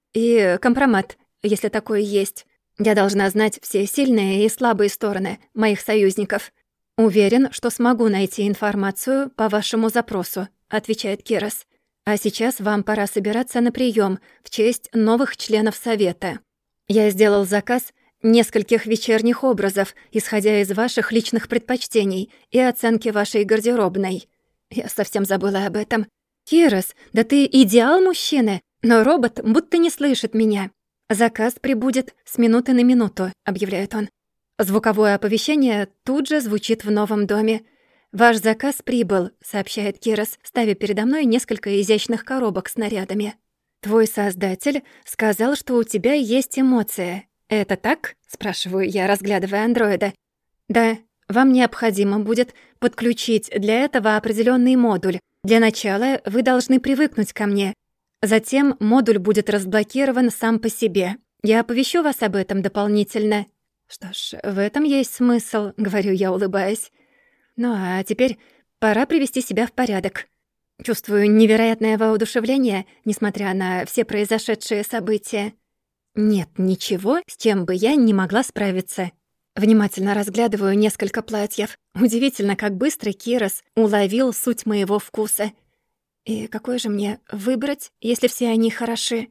И компромат, если такой есть. Я должна знать все сильные и слабые стороны моих союзников». «Уверен, что смогу найти информацию по вашему запросу», — отвечает Кирос. «А сейчас вам пора собираться на прием в честь новых членов Совета. Я сделал заказ нескольких вечерних образов, исходя из ваших личных предпочтений и оценки вашей гардеробной». Я совсем забыла об этом. «Кирос, да ты идеал мужчины!» Но робот будто не слышит меня. «Заказ прибудет с минуты на минуту», — объявляет он. Звуковое оповещение тут же звучит в новом доме. «Ваш заказ прибыл», — сообщает Кирос, ставя передо мной несколько изящных коробок с нарядами. «Твой создатель сказал, что у тебя есть эмоции. Это так?» — спрашиваю я, разглядывая андроида. «Да, вам необходимо будет подключить для этого определенный модуль. Для начала вы должны привыкнуть ко мне. Затем модуль будет разблокирован сам по себе. Я оповещу вас об этом дополнительно». «Что ж, в этом есть смысл», — говорю я, улыбаясь. «Ну а теперь пора привести себя в порядок». Чувствую невероятное воодушевление, несмотря на все произошедшие события. Нет ничего, с чем бы я не могла справиться. Внимательно разглядываю несколько платьев. Удивительно, как быстро Кирос уловил суть моего вкуса. И какое же мне выбрать, если все они хороши?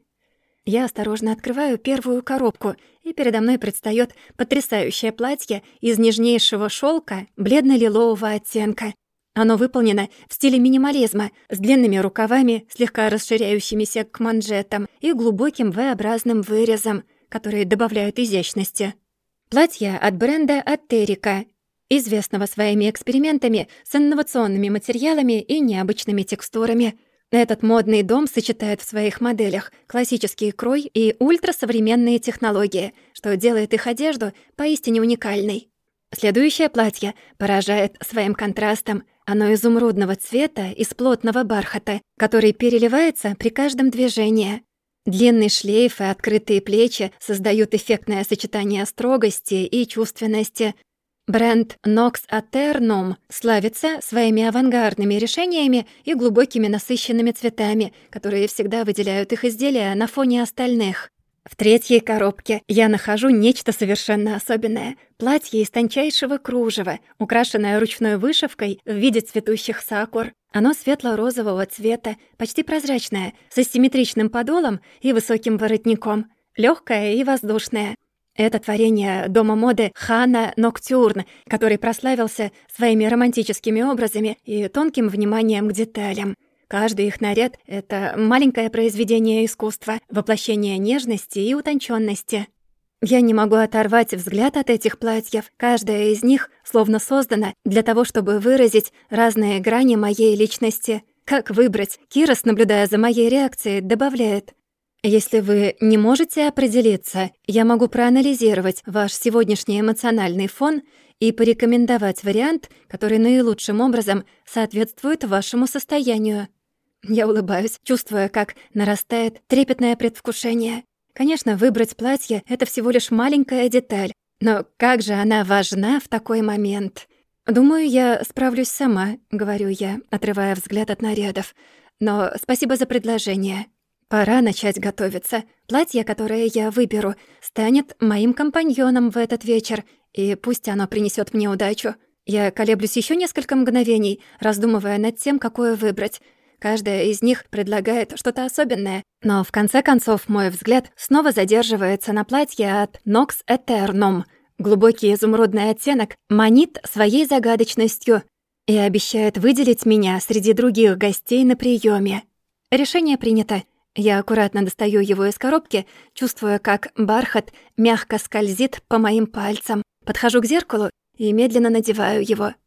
Я осторожно открываю первую коробку, и передо мной предстаёт потрясающее платье из нежнейшего шёлка бледно-лилового оттенка. Оно выполнено в стиле минимализма, с длинными рукавами, слегка расширяющимися к манжетам и глубоким V-образным вырезом, которые добавляют изящности. Платье от бренда Аттерика, известного своими экспериментами с инновационными материалами и необычными текстурами. Этот модный дом сочетает в своих моделях классический крой и ультрасовременные технологии, что делает их одежду поистине уникальной. Следующее платье поражает своим контрастом. Оно изумрудного цвета из плотного бархата, который переливается при каждом движении. Длинный шлейф и открытые плечи создают эффектное сочетание строгости и чувственности. Бренд Nox Aeternum славится своими авангардными решениями и глубокими насыщенными цветами, которые всегда выделяют их изделия на фоне остальных. В третьей коробке я нахожу нечто совершенно особенное. Платье из тончайшего кружева, украшенное ручной вышивкой в виде цветущих сакур. Оно светло-розового цвета, почти прозрачное, с асимметричным подолом и высоким воротником. Лёгкое и воздушное. Это творение дома моды Хана Ноктюрн, который прославился своими романтическими образами и тонким вниманием к деталям. Каждый их наряд — это маленькое произведение искусства, воплощение нежности и утонченности. Я не могу оторвать взгляд от этих платьев. Каждое из них словно создано для того, чтобы выразить разные грани моей личности. Как выбрать? Кирос, наблюдая за моей реакцией, добавляет: «Если вы не можете определиться, я могу проанализировать ваш сегодняшний эмоциональный фон и порекомендовать вариант, который наилучшим образом соответствует вашему состоянию». Я улыбаюсь, чувствуя, как нарастает трепетное предвкушение. Конечно, выбрать платье — это всего лишь маленькая деталь, но как же она важна в такой момент. «Думаю, я справлюсь сама», — говорю я, отрывая взгляд от нарядов. «Но спасибо за предложение. Пора начать готовиться. Платье, которое я выберу, станет моим компаньоном в этот вечер, и пусть оно принесёт мне удачу». Я колеблюсь ещё несколько мгновений, раздумывая над тем, какое выбрать. Каждая из них предлагает что-то особенное, но в конце концов мой взгляд снова задерживается на платье от Nox Aeternum. Глубокий изумрудный оттенок манит своей загадочностью и обещает выделить меня среди других гостей на приёме. Решение принято. Я аккуратно достаю его из коробки, чувствуя, как бархат мягко скользит по моим пальцам. Подхожу к зеркалу и медленно надеваю его.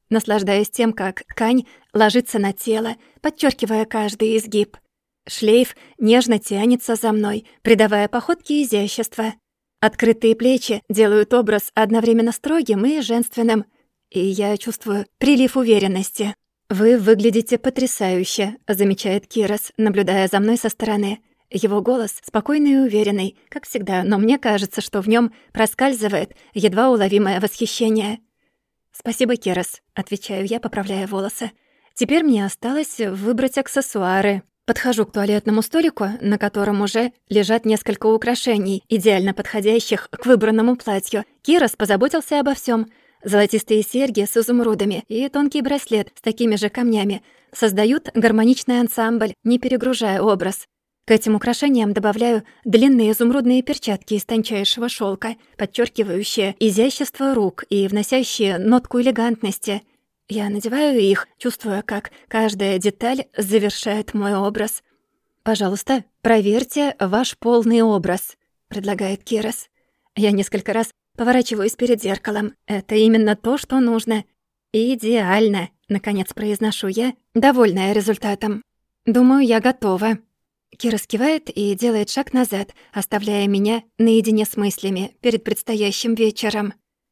наслаждаясь тем, как ткань ложится на тело, подчеркивая каждый изгиб. Шлейф нежно тянется за мной, придавая походке изящество. Открытые плечи делают образ одновременно строгим и женственным, и я чувствую прилив уверенности. «Вы выглядите потрясающе», — замечает Кирос, наблюдая за мной со стороны. Его голос спокойный и уверенный, как всегда, но мне кажется, что в нём проскальзывает едва уловимое восхищение. «Спасибо, Кирос», — отвечаю я, поправляя волосы. «Теперь мне осталось выбрать аксессуары». Подхожу к туалетному столику, на котором уже лежат несколько украшений, идеально подходящих к выбранному платью. Кирос позаботился обо всём. Золотистые серьги с изумрудами и тонкий браслет с такими же камнями создают гармоничный ансамбль, не перегружая образ. К этим украшениям добавляю длинные изумрудные перчатки из тончайшего шелка, подчеркивающие изящество рук и вносящие нотку элегантности. Я надеваю их, чувствуя, как каждая деталь завершает мой образ. «Пожалуйста, проверьте ваш полный образ», — предлагает Кирос. Я несколько раз поворачиваюсь перед зеркалом. Это именно то, что нужно. «Идеально», — наконец произношу я, довольная результатом. «Думаю, я готова». Кирос кивает и делает шаг назад, оставляя меня наедине с мыслями перед предстоящим вечером.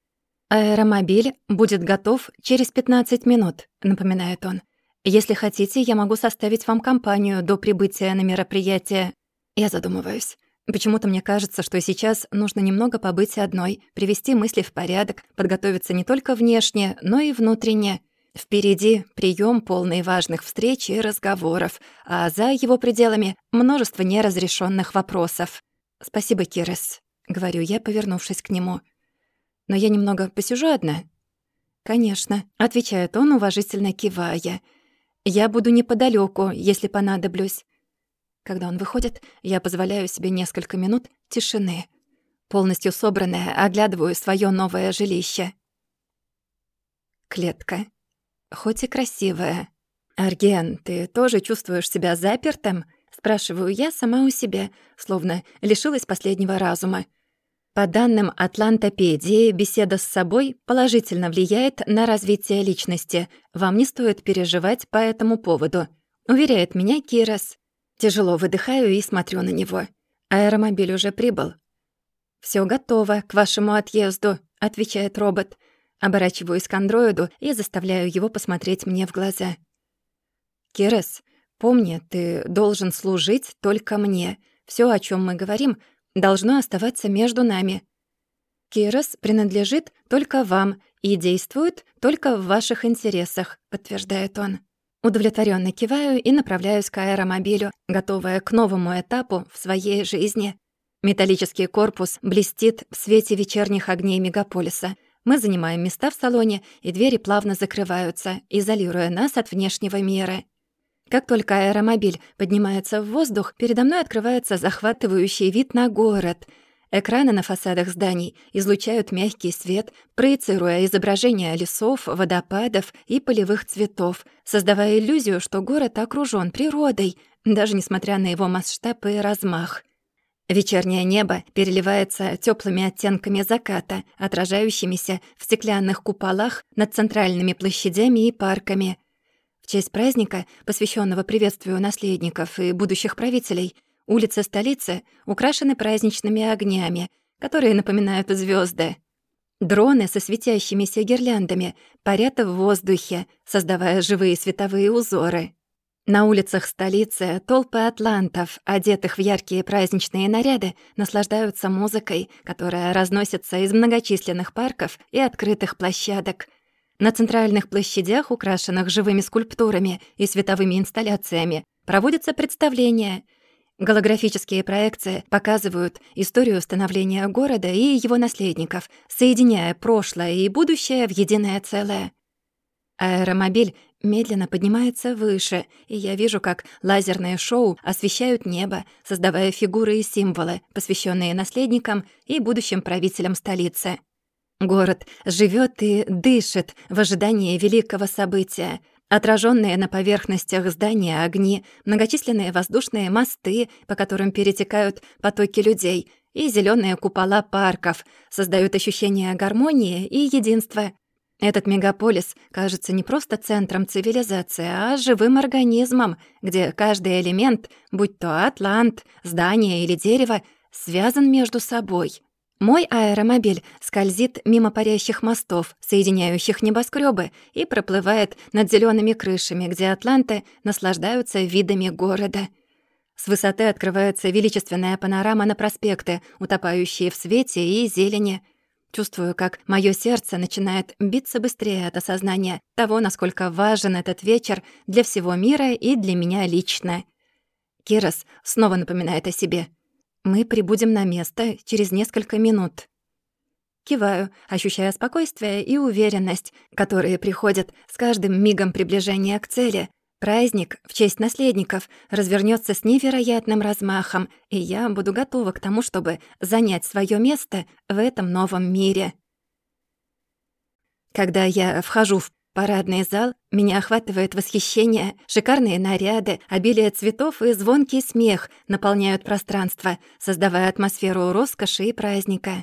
«Аэромобиль будет готов через 15 минут», — напоминает он. «Если хотите, я могу составить вам компанию до прибытия на мероприятие». Я задумываюсь. Почему-то мне кажется, что сейчас нужно немного побыть одной, привести мысли в порядок, подготовиться не только внешне, но и внутренне. Впереди прием полный важных встреч и разговоров, а за его пределами множество неразрешенных вопросов. «Спасибо, Кирос», — говорю я, повернувшись к нему. «Но я немного посижу одна?» «Конечно», — отвечает он, уважительно кивая. «Я буду неподалёку, если понадоблюсь». Когда он выходит, я позволяю себе несколько минут тишины. Полностью собранная, оглядываю своё новое жилище. Клетка. Хоть и красивая. «Арген, ты тоже чувствуешь себя запертым?» — спрашиваю я сама у себя, словно лишилась последнего разума. По данным Атлантопедии, беседа с собой положительно влияет на развитие личности. Вам не стоит переживать по этому поводу, уверяет меня Кирос. Тяжело выдыхаю и смотрю на него. Аэромобиль уже прибыл. «Всё готово к вашему отъезду», — отвечает робот. Оборачиваюсь к андроиду и заставляю его посмотреть мне в глаза. «Кирос, помни, ты должен служить только мне. Всё, о чём мы говорим, должно оставаться между нами. Кирос принадлежит только вам и действует только в ваших интересах», — подтверждает он. Удовлетворённо киваю и направляюсь к аэромобилю, готовая к новому этапу в своей жизни. Металлический корпус блестит в свете вечерних огней мегаполиса. Мы занимаем места в салоне, и двери плавно закрываются, изолируя нас от внешнего мира. Как только аэромобиль поднимается в воздух, передо мной открывается захватывающий вид на город. Экраны на фасадах зданий излучают мягкий свет, проецируя изображения лесов, водопадов и полевых цветов, создавая иллюзию, что город окружён природой, даже несмотря на его масштаб и размах. Вечернее небо переливается тёплыми оттенками заката, отражающимися в стеклянных куполах над центральными площадями и парками. В честь праздника, посвящённого приветствию наследников и будущих правителей, улицы столицы украшены праздничными огнями, которые напоминают звёзды. Дроны со светящимися гирляндами парят в воздухе, создавая живые световые узоры. На улицах столицы толпы атлантов, одетых в яркие праздничные наряды, наслаждаются музыкой, которая разносится из многочисленных парков и открытых площадок. На центральных площадях, украшенных живыми скульптурами и световыми инсталляциями, проводятся представления. Голографические проекции показывают историю становления города и его наследников, соединяя прошлое и будущее в единое целое. Аэромобиль медленно поднимается выше, и я вижу, как лазерные шоу освещают небо, создавая фигуры и символы, посвященные наследникам и будущим правителям столицы. Город живет и дышит в ожидании великого события. Отраженные на поверхностях здания огни, многочисленные воздушные мосты, по которым перетекают потоки людей, и зеленые купола парков создают ощущение гармонии и единства. Этот мегаполис кажется не просто центром цивилизации, а живым организмом, где каждый элемент, будь то атлант, здание или дерево, связан между собой. Мой аэромобиль скользит мимо парящих мостов, соединяющих небоскрёбы, и проплывает над зелёными крышами, где атланты наслаждаются видами города. С высоты открывается величественная панорама на проспекты, утопающие в свете и зелени. Чувствую, как моё сердце начинает биться быстрее от осознания того, насколько важен этот вечер для всего мира и для меня лично. Кирос снова напоминает о себе. Мы прибудем на место через несколько минут. Киваю, ощущая спокойствие и уверенность, которые приходят с каждым мигом приближения к цели. Праздник в честь наследников развернется с невероятным размахом, и я буду готова к тому, чтобы занять свое место в этом новом мире. Когда я вхожу в парадный зал, меня охватывает восхищение. Шикарные наряды, обилие цветов и звонкий смех наполняют пространство, создавая атмосферу роскоши и праздника.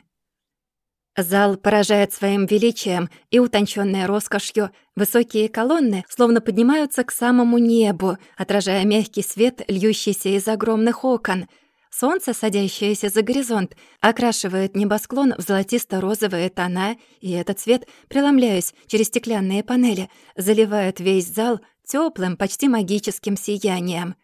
Зал поражает своим величием и утонченной роскошью. Высокие колонны словно поднимаются к самому небу, отражая мягкий свет, льющийся из огромных окон. Солнце, садящееся за горизонт, окрашивает небосклон в золотисто-розовые тона, и этот цвет, преломляясь через стеклянные панели, заливает весь зал тёплым, почти магическим сиянием.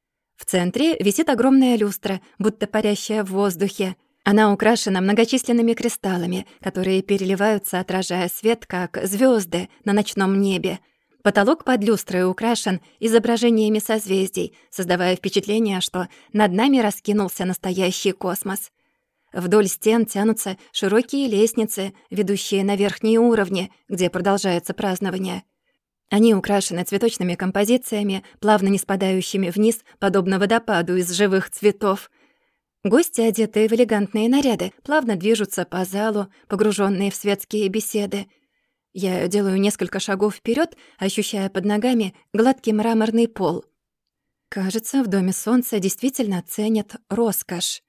В центре висит огромная люстра, будто парящая в воздухе. Она украшена многочисленными кристаллами, которые переливаются, отражая свет, как звёзды на ночном небе. Потолок под люстрой украшен изображениями созвездий, создавая впечатление, что над нами раскинулся настоящий космос. Вдоль стен тянутся широкие лестницы, ведущие на верхние уровни, где продолжается празднование. Они украшены цветочными композициями, плавно не спадающими вниз, подобно водопаду из живых цветов. Гости, одетые в элегантные наряды, плавно движутся по залу, погруженные в светские беседы. Я делаю несколько шагов вперед, ощущая под ногами гладкий мраморный пол. Кажется, в Доме Солнца действительно ценят роскошь.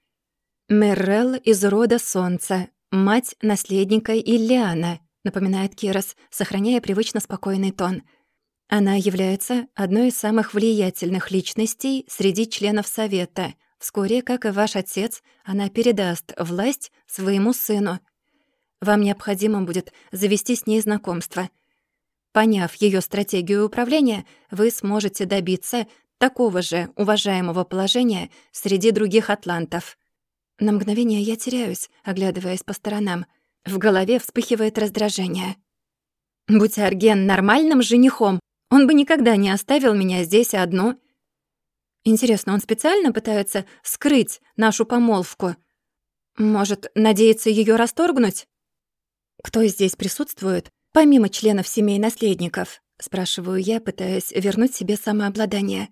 «Меррел из рода Солнца, мать наследника Иллиана», напоминает Кирос, сохраняя привычно спокойный тон. Она является одной из самых влиятельных личностей среди членов Совета. Вскоре, как и ваш отец, она передаст власть своему сыну. Вам необходимо будет завести с ней знакомство. Поняв её стратегию управления, вы сможете добиться такого же уважаемого положения среди других атлантов. На мгновение я теряюсь, оглядываясь по сторонам. В голове вспыхивает раздражение. Будь Арген нормальным женихом, он бы никогда не оставил меня здесь одну. Интересно, он специально пытается скрыть нашу помолвку? Может, надеется её расторгнуть? «Кто здесь присутствует, помимо членов семей наследников?» — спрашиваю я, пытаясь вернуть себе самообладание.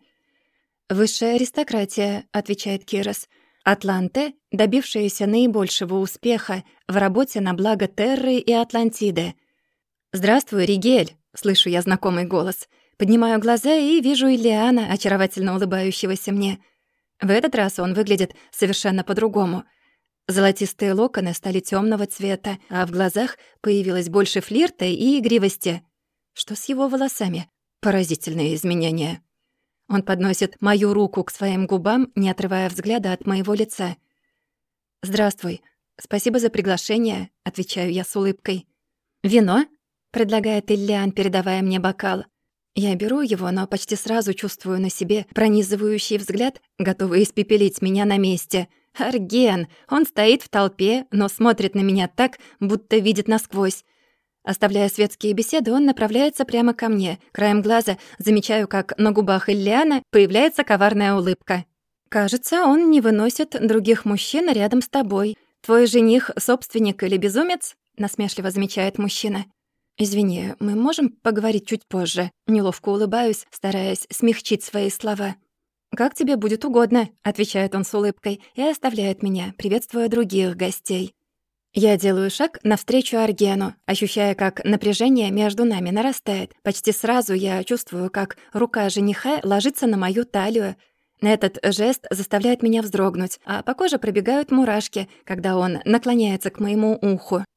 «Высшая аристократия», — отвечает Кирос. «Атланты, добившиеся наибольшего успеха в работе на благо Терры и Атлантиды». «Здравствуй, Ригель», — слышу я знакомый голос. Поднимаю глаза и вижу Иллиана, очаровательно улыбающегося мне. В этот раз он выглядит совершенно по-другому. Золотистые локоны стали тёмного цвета, а в глазах появилось больше флирта и игривости. Что с его волосами? Поразительные изменения. Он подносит мою руку к своим губам, не отрывая взгляда от моего лица. «Здравствуй. Спасибо за приглашение», — отвечаю я с улыбкой. «Вино?» — предлагает Иллиан, передавая мне бокал. Я беру его, но почти сразу чувствую на себе пронизывающий взгляд, готовый испепелить меня на месте. Арген! Он стоит в толпе, но смотрит на меня так, будто видит насквозь. Оставляя светские беседы, он направляется прямо ко мне. Краем глаза замечаю, как на губах Иллиана появляется коварная улыбка. «Кажется, он не выносит других мужчин рядом с тобой. Твой жених — собственник или безумец?» — насмешливо замечает мужчина. «Извини, мы можем поговорить чуть позже?» Неловко улыбаюсь, стараясь смягчить свои слова. «Как тебе будет угодно», — отвечает он с улыбкой и оставляет меня, приветствуя других гостей. Я делаю шаг навстречу Аргену, ощущая, как напряжение между нами нарастает. Почти сразу я чувствую, как рука жениха ложится на мою талию. Этот жест заставляет меня вздрогнуть, а по коже пробегают мурашки, когда он наклоняется к моему уху.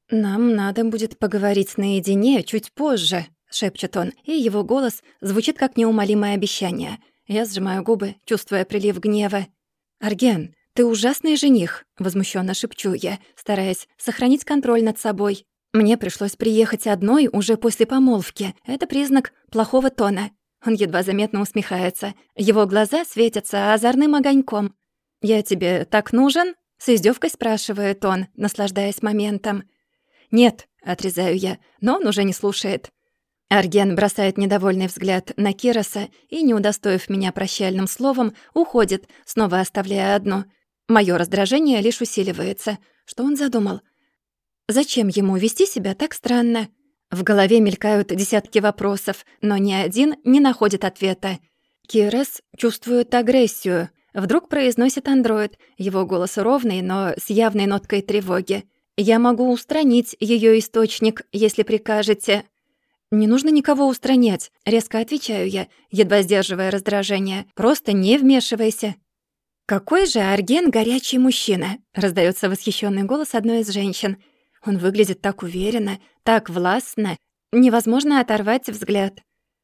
«Нам надо будет поговорить наедине чуть позже», — шепчет он, и его голос звучит как неумолимое обещание. Я сжимаю губы, чувствуя прилив гнева. «Арген, ты ужасный жених», — возмущенно шепчу я, стараясь сохранить контроль над собой. «Мне пришлось приехать одной уже после помолвки. Это признак плохого тона». Он едва заметно усмехается. Его глаза светятся озорным огоньком. «Я тебе так нужен?» — с издевкой спрашивает он, наслаждаясь моментом. «Нет», — отрезаю я, но он уже не слушает. Арген бросает недовольный взгляд на Кироса и, не удостоив меня прощальным словом, уходит, снова оставляя одну. Моё раздражение лишь усиливается. Что он задумал? Зачем ему вести себя так странно? В голове мелькают десятки вопросов, но ни один не находит ответа. Кирос чувствует агрессию. Вдруг произносит андроид. Его голос ровный, но с явной ноткой тревоги. «Я могу устранить её источник, если прикажете». «Не нужно никого устранять», — резко отвечаю я, едва сдерживая раздражение. «Просто не вмешивайся». «Какой же Арген горячий мужчина!» — раздаётся восхищённый голос одной из женщин. Он выглядит так уверенно, так властно. Невозможно оторвать взгляд.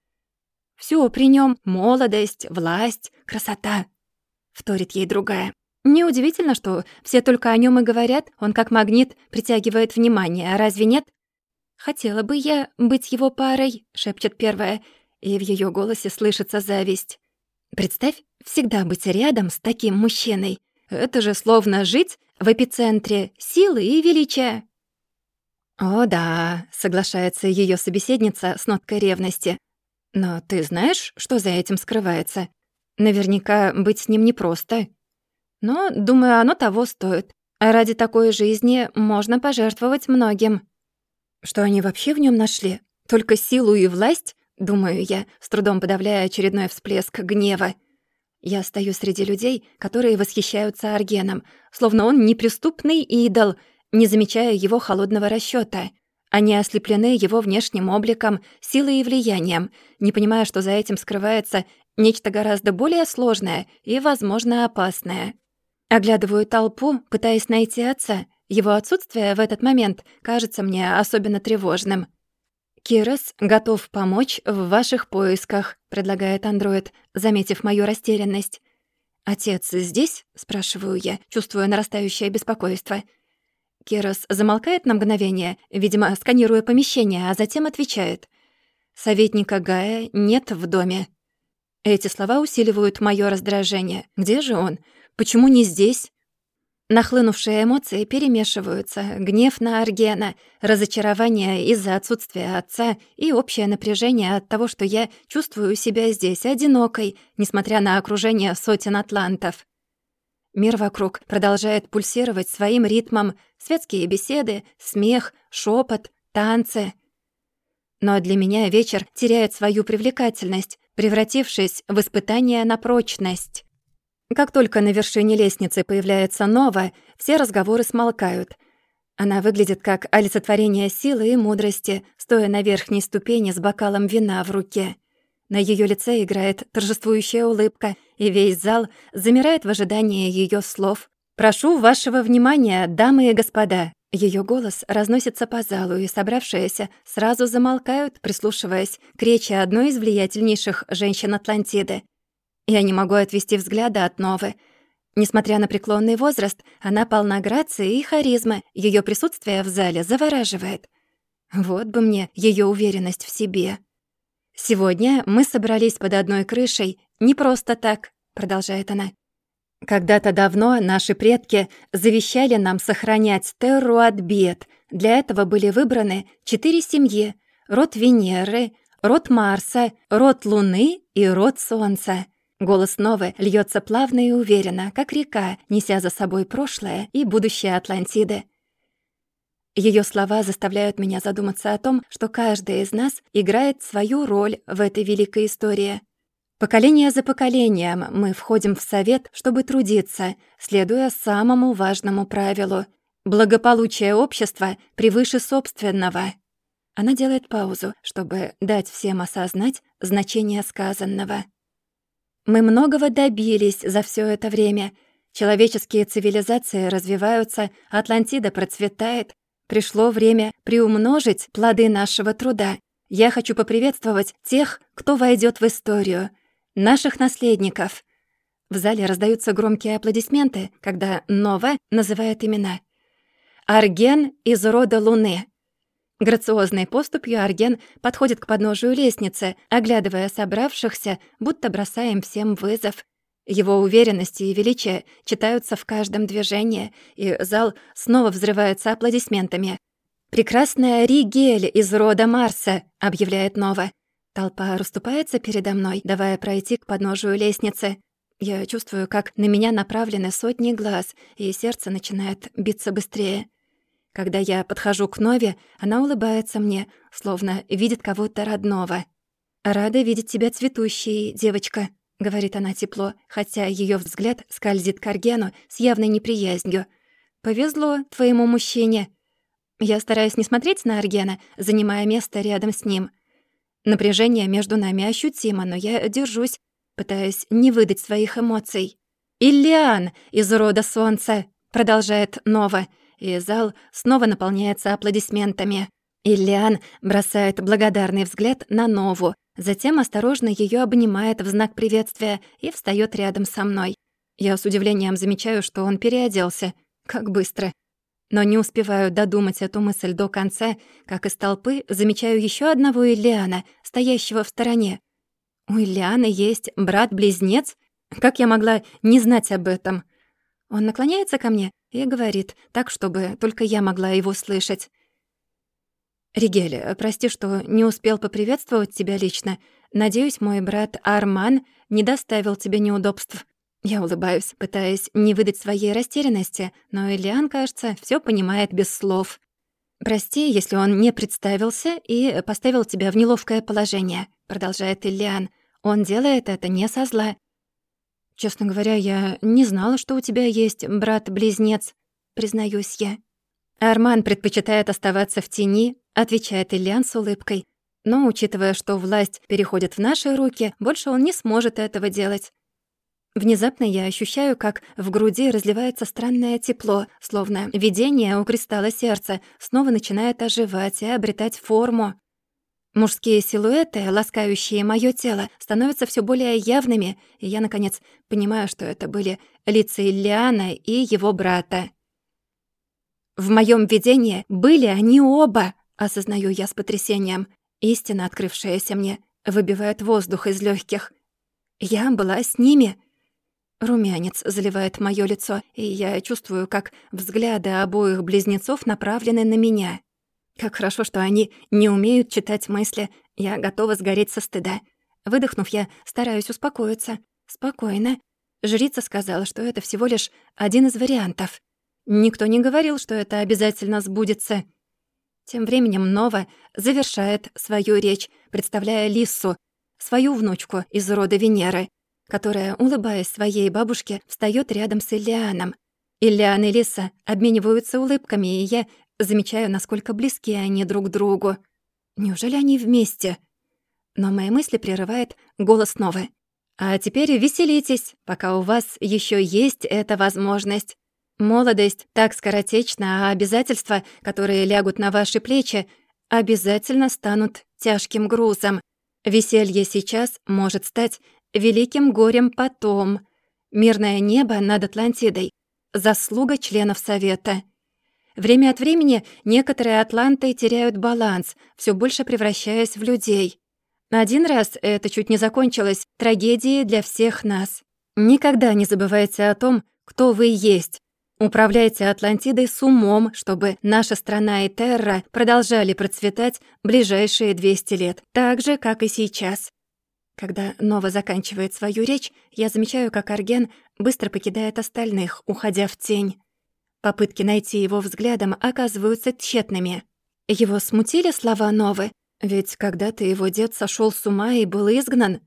«Всё при нём — молодость, власть, красота», — вторит ей другая. Неудивительно, что все только о нём и говорят. Он как магнит притягивает внимание, а разве нет? «Хотела бы я быть его парой», — шепчет первая, и в её голосе слышится зависть. «Представь, всегда быть рядом с таким мужчиной. Это же словно жить в эпицентре силы и величия». «О да», — соглашается её собеседница с ноткой ревности. «Но ты знаешь, что за этим скрывается? Наверняка быть с ним непросто. Но, думаю, оно того стоит. А ради такой жизни можно пожертвовать многим». Что они вообще в нём нашли? Только силу и власть? Думаю я, с трудом подавляя очередной всплеск гнева. Я стою среди людей, которые восхищаются Аргеном, словно он неприступный идол, не замечая его холодного расчёта. Они ослеплены его внешним обликом, силой и влиянием, не понимая, что за этим скрывается нечто гораздо более сложное и, возможно, опасное. Оглядываю толпу, пытаясь найти отца. Его отсутствие в этот момент кажется мне особенно тревожным. «Кирос готов помочь в ваших поисках», — предлагает андроид, заметив мою растерянность. «Отец здесь?» — спрашиваю я, чувствуя нарастающее беспокойство. Кирос замолкает на мгновение, видимо, сканируя помещение, а затем отвечает. «Советника Гая нет в доме». Эти слова усиливают моё раздражение. Где же он? Почему не здесь? Нахлынувшие эмоции перемешиваются. Гнев на Аргена, разочарование из-за отсутствия отца и общее напряжение от того, что я чувствую себя здесь одинокой, несмотря на окружение сотен атлантов. Мир вокруг продолжает пульсировать своим ритмом. Светские беседы, смех, шепот, танцы. Но для меня вечер теряет свою привлекательность, превратившись в испытание на прочность. Как только на вершине лестницы появляется Нова, все разговоры смолкают. Она выглядит как олицетворение силы и мудрости, стоя на верхней ступени с бокалом вина в руке. На её лице играет торжествующая улыбка, и весь зал замирает в ожидании её слов. «Прошу вашего внимания, дамы и господа!» Её голос разносится по залу, и собравшиеся сразу замолкают, прислушиваясь к речи одной из влиятельнейших женщин Атлантиды. Я не могу отвести взгляда от Новы. Несмотря на преклонный возраст, она полна грации и харизмы. Её присутствие в зале завораживает. Вот бы мне её уверенность в себе. «Сегодня мы собрались под одной крышей не просто так», — продолжает она. «Когда-то давно наши предки завещали нам сохранять Терру от бед. Для этого были выбраны 4 семьи: род Венеры, род Марса, род Луны и род Солнца». Голос Новы льётся плавно и уверенно, как река, неся за собой прошлое и будущее Атлантиды. Её слова заставляют меня задуматься о том, что каждый из нас играет свою роль в этой великой истории. Поколение за поколением мы входим в совет, чтобы трудиться, следуя самому важному правилу — благополучие общества превыше собственного. Она делает паузу, чтобы дать всем осознать значение сказанного. Мы многого добились за всё это время. Человеческие цивилизации развиваются, Атлантида процветает. Пришло время приумножить плоды нашего труда. Я хочу поприветствовать тех, кто войдет в историю, наших наследников». В зале раздаются громкие аплодисменты, когда Нова называет имена. Арген из рода Луны. Грациозной поступью Арген подходит к подножию лестницы, оглядывая собравшихся, будто бросая им всем вызов. Его уверенность и величие читаются в каждом движении, и зал снова взрывается аплодисментами. «Прекрасная Ригель из рода Марса», — объявляет Нова. Толпа расступается передо мной, давая пройти к подножию лестницы. Я чувствую, как на меня направлены сотни глаз, и сердце начинает биться быстрее. Когда я подхожу к Нове, она улыбается мне, словно видит кого-то родного. «Рада видеть тебя цветущей, девочка», — говорит она тепло, хотя её взгляд скользит к Аргену с явной неприязнью. «Повезло твоему мужчине». Я стараюсь не смотреть на Аргена, занимая место рядом с ним. Напряжение между нами ощутимо, но я держусь, пытаясь не выдать своих эмоций. «Иллиан из рода Солнца», — продолжает Нова, и зал снова наполняется аплодисментами. Иллиан бросает благодарный взгляд на Нову, затем осторожно её обнимает в знак приветствия и встаёт рядом со мной. Я с удивлением замечаю, что он переоделся. Как быстро. Но не успеваю додумать эту мысль до конца, как из толпы замечаю ещё одного Иллиана, стоящего в стороне. У Иллианы есть брат-близнец? Как я могла не знать об этом? Он наклоняется ко мне и говорит, так, чтобы только я могла его слышать. «Ригель, прости, что не успел поприветствовать тебя лично. Надеюсь, мой брат Арман не доставил тебе неудобств». Я улыбаюсь, пытаясь не выдать своей растерянности, но Иллиан, кажется, всё понимает без слов. «Прости, если он не представился и поставил тебя в неловкое положение», — продолжает Иллиан. «Он делает это не со зла». «Честно говоря, я не знала, что у тебя есть брат-близнец», — признаюсь я. «Арман предпочитает оставаться в тени», — отвечает Иллиан с улыбкой. «Но, учитывая, что власть переходит в наши руки, больше он не сможет этого делать». Внезапно я ощущаю, как в груди разливается странное тепло, словно видение у кристалла сердца снова начинает оживать и обретать форму. Мужские силуэты, ласкающие моё тело, становятся всё более явными, и я, наконец, понимаю, что это были лица Иллиана и его брата. В моём видении были они оба, осознаю я с потрясением. Истина, открывшаяся мне, выбивает воздух из лёгких. Я была с ними. Румянец заливает моё лицо, и я чувствую, как взгляды обоих близнецов направлены на меня. Как хорошо, что они не умеют читать мысли. Я готова сгореть со стыда. Выдохнув, я стараюсь успокоиться. Спокойно. Жрица сказала, что это всего лишь один из вариантов. Никто не говорил, что это обязательно сбудется. Тем временем Нова завершает свою речь, представляя Лиссу, свою внучку из рода Венеры, которая, улыбаясь своей бабушке, встаёт рядом с Иллианом. Иллиан и Лисса обмениваются улыбками, и я замечаю, насколько близки они друг к другу. Неужели они вместе? Но мои мысли прерывает голос Новы. «А теперь веселитесь, пока у вас ещё есть эта возможность. Молодость так скоротечна, а обязательства, которые лягут на ваши плечи, обязательно станут тяжким грузом. Веселье сейчас может стать великим горем потом. Мирное небо над Атлантидой — заслуга членов Совета. Время от времени некоторые атланты теряют баланс, всё больше превращаясь в людей. Один раз это чуть не закончилось трагедией для всех нас. Никогда не забывайте о том, кто вы есть. Управляйте Атлантидой с умом, чтобы наша страна и Терра продолжали процветать ближайшие 200 лет, так же, как и сейчас». Когда Нова заканчивает свою речь, я замечаю, как Арген быстро покидает остальных, уходя в тень. Попытки найти его взглядом оказываются тщетными. Его смутили слова Новы, ведь когда-то его дед сошёл с ума и был изгнан.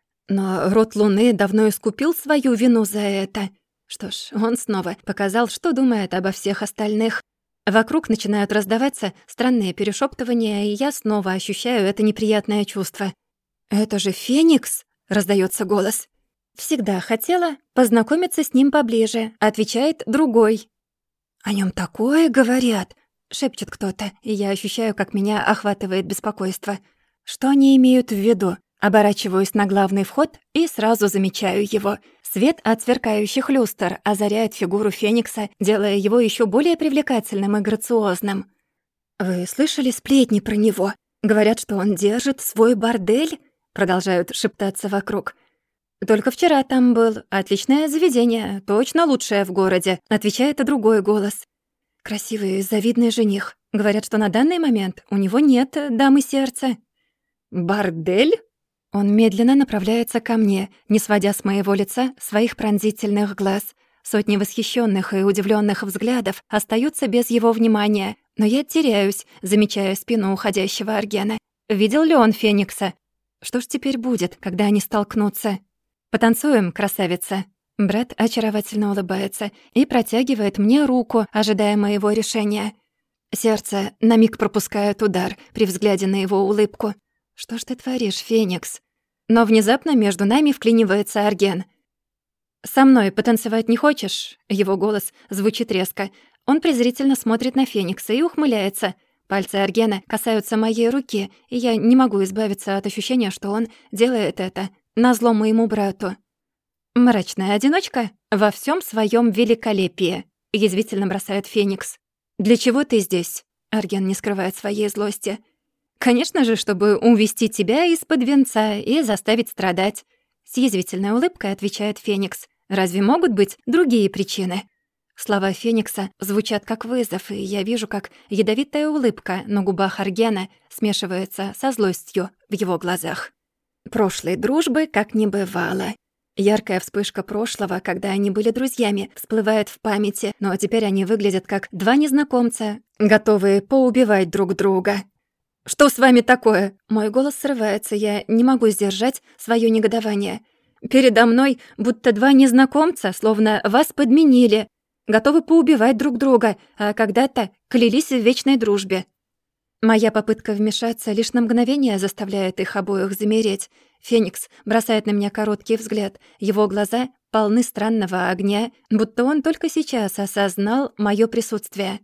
Но род Луны давно искупил свою вину за это. Что ж, он снова показал, что думает обо всех остальных. Вокруг начинают раздаваться странные перешёптывания, и я снова ощущаю это неприятное чувство. «Это же Феникс!» — раздаётся голос. «Всегда хотела познакомиться с ним поближе», — отвечает другой. «О нём такое говорят!» — Шепчет кто-то, и я ощущаю, как меня охватывает беспокойство. Что они имеют в виду? Оборачиваюсь на главный вход и сразу замечаю его. Свет от сверкающих люстр озаряет фигуру Феникса, делая его еще более привлекательным и грациозным. «Вы слышали сплетни про него? Говорят, что он держит свой бордель?» Продолжают шептаться вокруг. «Только вчера там был. Отличное заведение, точно лучшее в городе», — отвечает и другой голос. «Красивый, завидный жених. Говорят, что на данный момент у него нет дамы сердца». «Бордель?» Он медленно направляется ко мне, не сводя с моего лица своих пронзительных глаз. Сотни восхищенных и удивленных взглядов остаются без его внимания, но я теряюсь, замечая спину уходящего Аргена. Видел ли он Феникса? Что ж теперь будет, когда они столкнутся? «Потанцуем, красавица». Брат очаровательно улыбается и протягивает мне руку, ожидая моего решения. Сердце на миг пропускает удар при взгляде на его улыбку. «Что ж ты творишь, Феникс?» Но внезапно между нами вклинивается Арген. «Со мной потанцевать не хочешь?» Его голос звучит резко. Он презрительно смотрит на Феникса и ухмыляется. Пальцы Аргена касаются моей руки, и я не могу избавиться от ощущения, что он делает это назло моему брату. «Мрачная одиночка во всем своем великолепии», — язвительно бросает Феникс. «Для чего ты здесь?» — Арген не скрывает своей злости. «Конечно же, чтобы увести тебя из-под венца и заставить страдать», — с язвительной улыбкой отвечает Феникс. «Разве могут быть другие причины?» Слова Феникса звучат как вызов, и я вижу, как ядовитая улыбка на губах Аргена смешивается со злостью в его глазах. Прошлой дружбы как не бывало. Яркая вспышка прошлого, когда они были друзьями, всплывает в памяти, но теперь они выглядят как два незнакомца, готовые поубивать друг друга. «Что с вами такое?» Мой голос срывается, я не могу сдержать своё негодование. «Передо мной будто два незнакомца, словно вас подменили, готовы поубивать друг друга, а когда-то клялись в вечной дружбе». Моя попытка вмешаться лишь на мгновение заставляет их обоих замереть. Феникс бросает на меня короткий взгляд. Его глаза полны странного огня, будто он только сейчас осознал моё присутствие.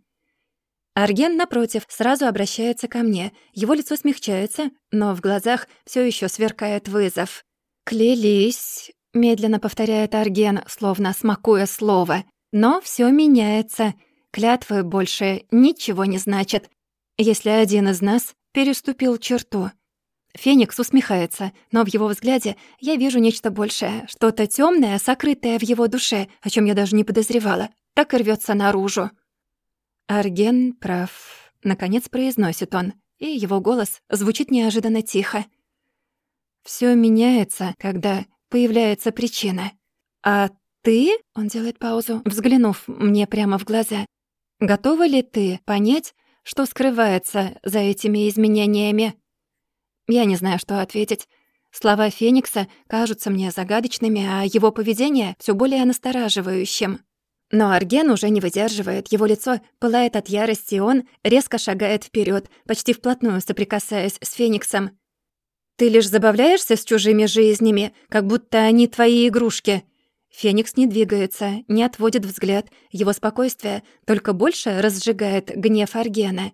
Арген, напротив, сразу обращается ко мне. Его лицо смягчается, но в глазах всё ещё сверкает вызов. «Клялись», — медленно повторяет Арген, словно смакуя слово. «Но всё меняется. Клятвы больше ничего не значат, если один из нас переступил черту». Феникс усмехается, но в его взгляде я вижу нечто большее, что-то тёмное, сокрытое в его душе, о чём я даже не подозревала, так и рвётся наружу. «Арген прав», — наконец произносит он, и его голос звучит неожиданно тихо. «Всё меняется, когда появляется причина. А ты, — он делает паузу, взглянув мне прямо в глаза, — готова ли ты понять, что скрывается за этими изменениями?» Я не знаю, что ответить. Слова Феникса кажутся мне загадочными, а его поведение всё более настораживающим. Но Арген уже не выдерживает, его лицо пылает от ярости, и он резко шагает вперёд, почти вплотную соприкасаясь с Фениксом. «Ты лишь забавляешься с чужими жизнями, как будто они твои игрушки». Феникс не двигается, не отводит взгляд, его спокойствие только больше разжигает гнев Аргена.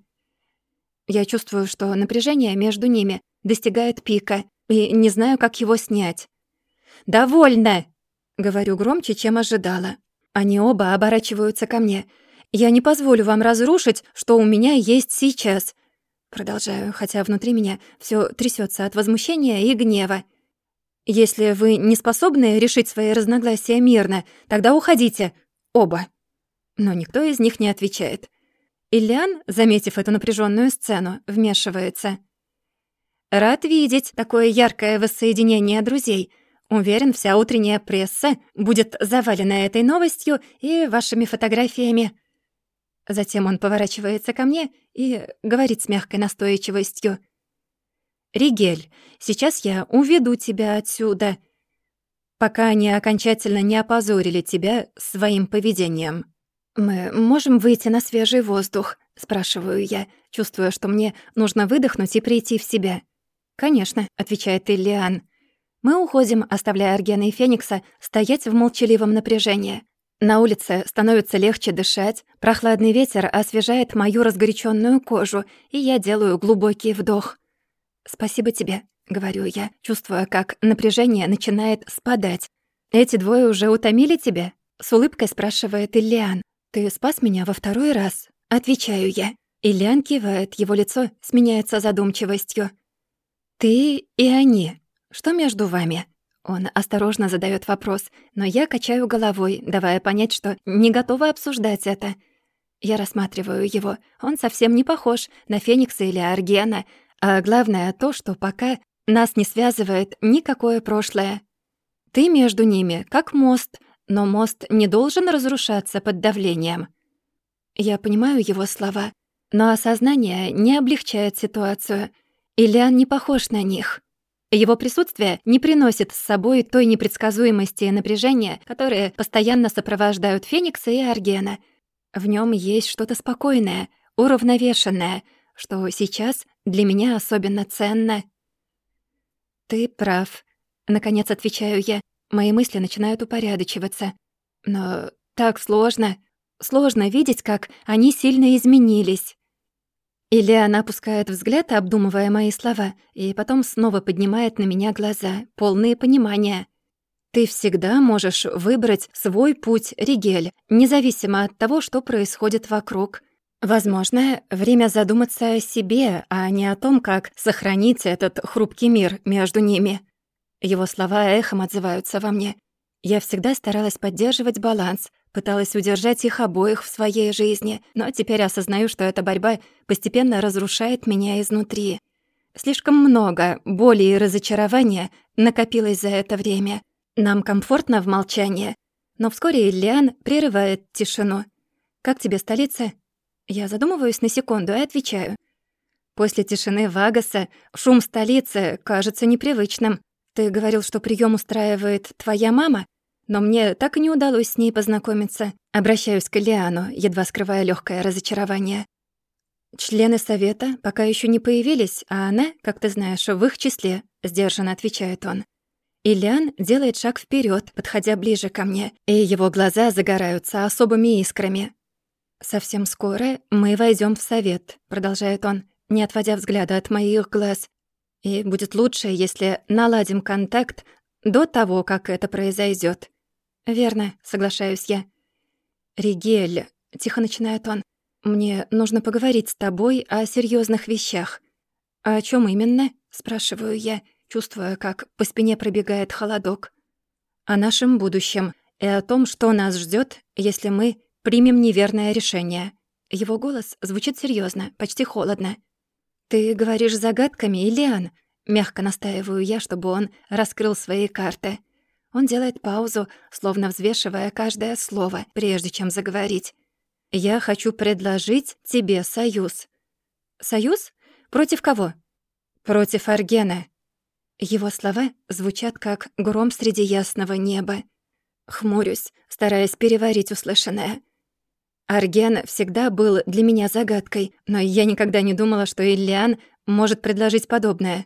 Я чувствую, что напряжение между ними достигает пика, и не знаю, как его снять. «Довольно!» — говорю громче, чем ожидала. Они оба оборачиваются ко мне. «Я не позволю вам разрушить, что у меня есть сейчас». Продолжаю, хотя внутри меня всё трясётся от возмущения и гнева. «Если вы не способны решить свои разногласия мирно, тогда уходите. Оба». Но никто из них не отвечает. Ильян, заметив эту напряжённую сцену, вмешивается. «Рад видеть такое яркое воссоединение друзей. Уверен, вся утренняя пресса будет завалена этой новостью и вашими фотографиями». Затем он поворачивается ко мне и говорит с мягкой настойчивостью. «Ригель, сейчас я уведу тебя отсюда, пока они окончательно не опозорили тебя своим поведением». «Мы можем выйти на свежий воздух?» — спрашиваю я, чувствуя, что мне нужно выдохнуть и прийти в себя. «Конечно», — отвечает Иллиан. Мы уходим, оставляя Аргена и Феникса стоять в молчаливом напряжении. На улице становится легче дышать, прохладный ветер освежает мою разгоряченную кожу, и я делаю глубокий вдох. «Спасибо тебе», — говорю я, чувствуя, как напряжение начинает спадать. «Эти двое уже утомили тебя?» — с улыбкой спрашивает Иллиан. «Ты спас меня во второй раз?» — отвечаю я. Иллиан кивает, его лицо сменяется задумчивостью. «Ты и они. Что между вами?» Он осторожно задаёт вопрос, но я качаю головой, давая понять, что не готова обсуждать это. Я рассматриваю его. Он совсем не похож на Феникса или Аргена, а главное то, что пока нас не связывает никакое прошлое. Ты между ними как мост, но мост не должен разрушаться под давлением. Я понимаю его слова, но осознание не облегчает ситуацию. Иллиан не похож на них. Его присутствие не приносит с собой той непредсказуемости и напряжения, которые постоянно сопровождают Феникса и Аргена. В нём есть что-то спокойное, уравновешенное, что сейчас для меня особенно ценно. «Ты прав», — наконец отвечаю я. Мои мысли начинают упорядочиваться. Но так сложно видеть, как они сильно изменились. Иллиан опускает взгляд, обдумывая мои слова, и потом снова поднимает на меня глаза, полные понимания. «Ты всегда можешь выбрать свой путь, Ригель, независимо от того, что происходит вокруг. Возможно, время задуматься о себе, а не о том, как сохранить этот хрупкий мир между ними». Его слова эхом отзываются во мне. Я всегда старалась поддерживать баланс, пыталась удержать их обоих в своей жизни, но теперь осознаю, что эта борьба постепенно разрушает меня изнутри. Слишком много боли и разочарования накопилось за это время. Нам комфортно в молчании, но вскоре Иллиан прерывает тишину. «Как тебе столица?» Я задумываюсь на секунду и отвечаю. После тишины Вагаса шум столицы кажется непривычным. Ты говорил, что прием устраивает твоя мама? Но мне так и не удалось с ней познакомиться. Обращаюсь к Иллиану, едва скрывая легкое разочарование. Члены совета пока еще не появились, а она, как ты знаешь, в их числе, сдержанно отвечает он. Иллиан делает шаг вперед, подходя ближе ко мне, и его глаза загораются особыми искрами. «Совсем скоро мы войдем в совет», — продолжает он, не отводя взгляда от моих глаз. «И будет лучше, если наладим контакт до того, как это произойдет. «Верно», — соглашаюсь я. «Ригель», — тихо начинает он, — «мне нужно поговорить с тобой о серьезных вещах». «О чем именно?» — спрашиваю я, чувствуя, как по спине пробегает холодок. «О нашем будущем и о том, что нас ждет, если мы примем неверное решение». Его голос звучит серьезно, почти холодно. «Ты говоришь загадками, Иллиан?» — мягко настаиваю я, чтобы он раскрыл свои карты. Он делает паузу, словно взвешивая каждое слово, прежде чем заговорить. «Я хочу предложить тебе союз». «Союз? Против кого?» «Против Аргена». Его слова звучат, как гром среди ясного неба. Хмурюсь, стараясь переварить услышанное. Арген всегда был для меня загадкой, но я никогда не думала, что Иллиан может предложить подобное.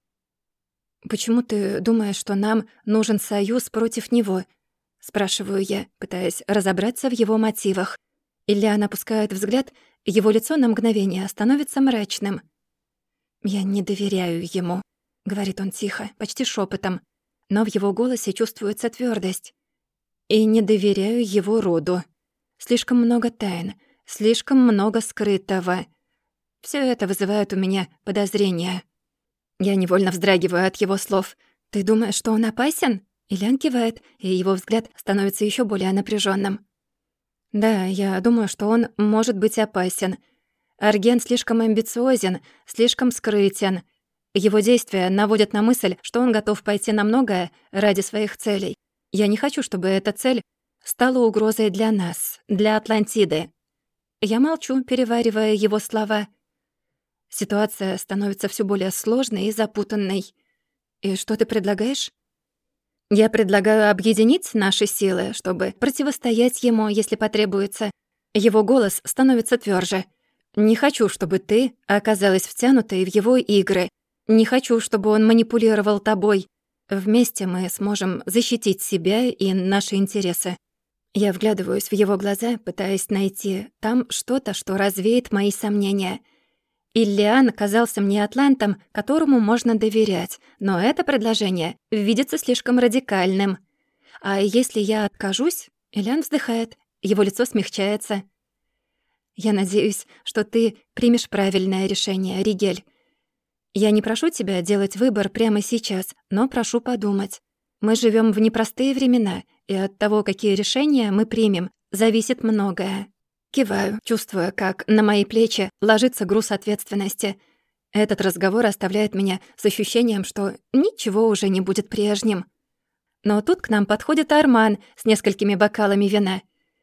«Почему ты думаешь, что нам нужен союз против него?» — спрашиваю я, пытаясь разобраться в его мотивах. Иллиан опускает взгляд, его лицо на мгновение становится мрачным. «Я не доверяю ему», — говорит он тихо, почти шепотом, но в его голосе чувствуется твердость. «И не доверяю его роду. Слишком много тайн, слишком много скрытого. Все это вызывает у меня подозрения». Я невольно вздрагиваю от его слов. «Ты думаешь, что он опасен?» Иллиан кивает, и его взгляд становится еще более напряженным. «Да, я думаю, что он может быть опасен. Арген слишком амбициозен, слишком скрытен. Его действия наводят на мысль, что он готов пойти на многое ради своих целей. Я не хочу, чтобы эта цель стала угрозой для нас, для Атлантиды». Я молчу, переваривая его слова. Ситуация становится все более сложной и запутанной. «И что ты предлагаешь?» «Я предлагаю объединить наши силы, чтобы противостоять ему, если потребуется». Его голос становится тверже. «Не хочу, чтобы ты оказалась втянутой в его игры. Не хочу, чтобы он манипулировал тобой. Вместе мы сможем защитить себя и наши интересы». Я вглядываюсь в его глаза, пытаясь найти там что-то, что развеет мои сомнения. Иллиан казался мне атлантом, которому можно доверять, но это предложение видится слишком радикальным. А если я откажусь? Иллиан вздыхает, его лицо смягчается. «Я надеюсь, что ты примешь правильное решение, Ригель. Я не прошу тебя делать выбор прямо сейчас, но прошу подумать. Мы живем в непростые времена, и от того, какие решения мы примем, зависит многое». Киваю, чувствуя, как на мои плечи ложится груз ответственности. Этот разговор оставляет меня с ощущением, что ничего уже не будет прежним. Но тут к нам подходит Арман с несколькими бокалами вина.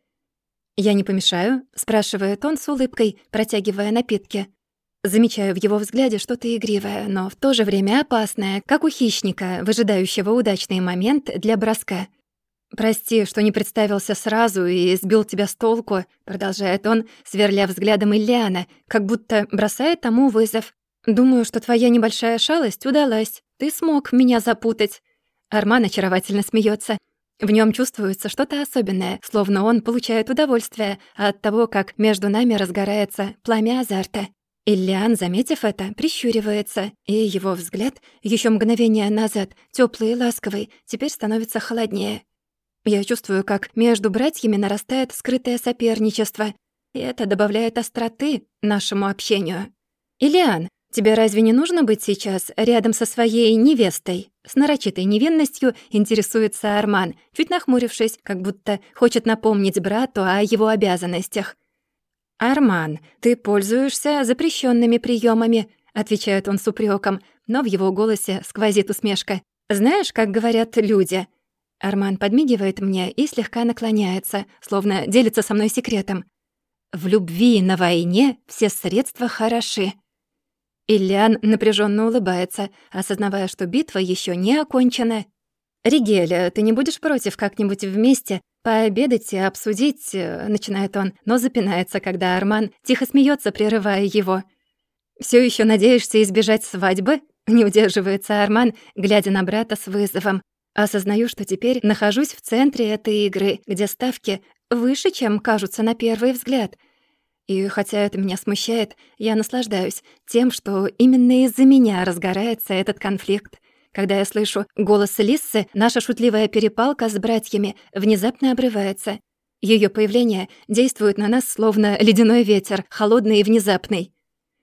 «Я не помешаю?» — спрашивает он с улыбкой, протягивая напитки. Замечаю в его взгляде что-то игривое, но в то же время опасное, как у хищника, выжидающего удачный момент для броска. «Прости, что не представился сразу и сбил тебя с толку», — продолжает он, сверля взглядом Иллиана, как будто бросает тому вызов. «Думаю, что твоя небольшая шалость удалась. Ты смог меня запутать». Арман очаровательно смеется. В нем чувствуется что-то особенное, словно он получает удовольствие от того, как между нами разгорается пламя азарта. Иллиан, заметив это, прищуривается, и его взгляд, еще мгновение назад, теплый и ласковый, теперь становится холоднее. Я чувствую, как между братьями нарастает скрытое соперничество, и это добавляет остроты нашему общению. «Иллиан, тебе разве не нужно быть сейчас рядом со своей невестой?» С нарочитой невинностью интересуется Арман, чуть нахмурившись, как будто хочет напомнить брату о его обязанностях. «Арман, ты пользуешься запрещенными приемами, отвечает он с упреком, но в его голосе сквозит усмешка. «Знаешь, как говорят люди?» Арман подмигивает мне и слегка наклоняется, словно делится со мной секретом. «В любви и на войне все средства хороши». Иллиан напряженно улыбается, осознавая, что битва еще не окончена. «Ригель, ты не будешь против как-нибудь вместе пообедать и обсудить?» — начинает он, но запинается, когда Арман тихо смеется, прерывая его. «Всё ещё надеешься избежать свадьбы?» — не удерживается Арман, глядя на брата с вызовом. Осознаю, что теперь нахожусь в центре этой игры, где ставки выше, чем кажутся на первый взгляд. И хотя это меня смущает, я наслаждаюсь тем, что именно из-за меня разгорается этот конфликт. Когда я слышу голос Лиссы, наша шутливая перепалка с братьями внезапно обрывается. Её появление действует на нас словно ледяной ветер, холодный и внезапный.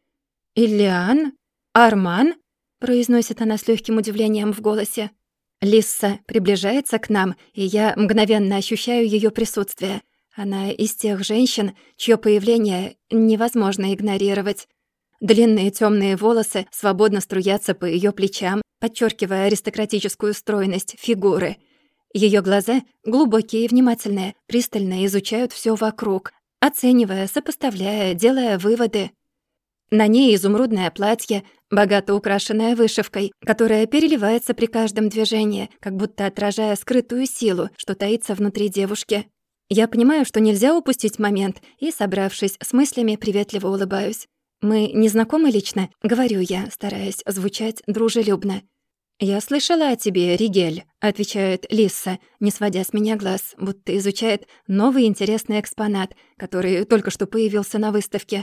«Иллиан? Арман?» — произносит она с лёгким удивлением в голосе. Лисса приближается к нам, и я мгновенно ощущаю её присутствие. Она из тех женщин, чье появление невозможно игнорировать. Длинные темные волосы свободно струятся по ее плечам, подчеркивая аристократическую стройность фигуры. Ее глаза, глубокие и внимательные, пристально изучают все вокруг, оценивая, сопоставляя, делая выводы. На ней изумрудное платье, богато украшенное вышивкой, которая переливается при каждом движении, как будто отражая скрытую силу, что таится внутри девушки. Я понимаю, что нельзя упустить момент, и, собравшись с мыслями, приветливо улыбаюсь. «Мы не знакомы лично?» — говорю я, стараясь звучать дружелюбно. «Я слышала о тебе, Ригель», — отвечает Лисса, не сводя с меня глаз, будто изучает новый интересный экспонат, который только что появился на выставке.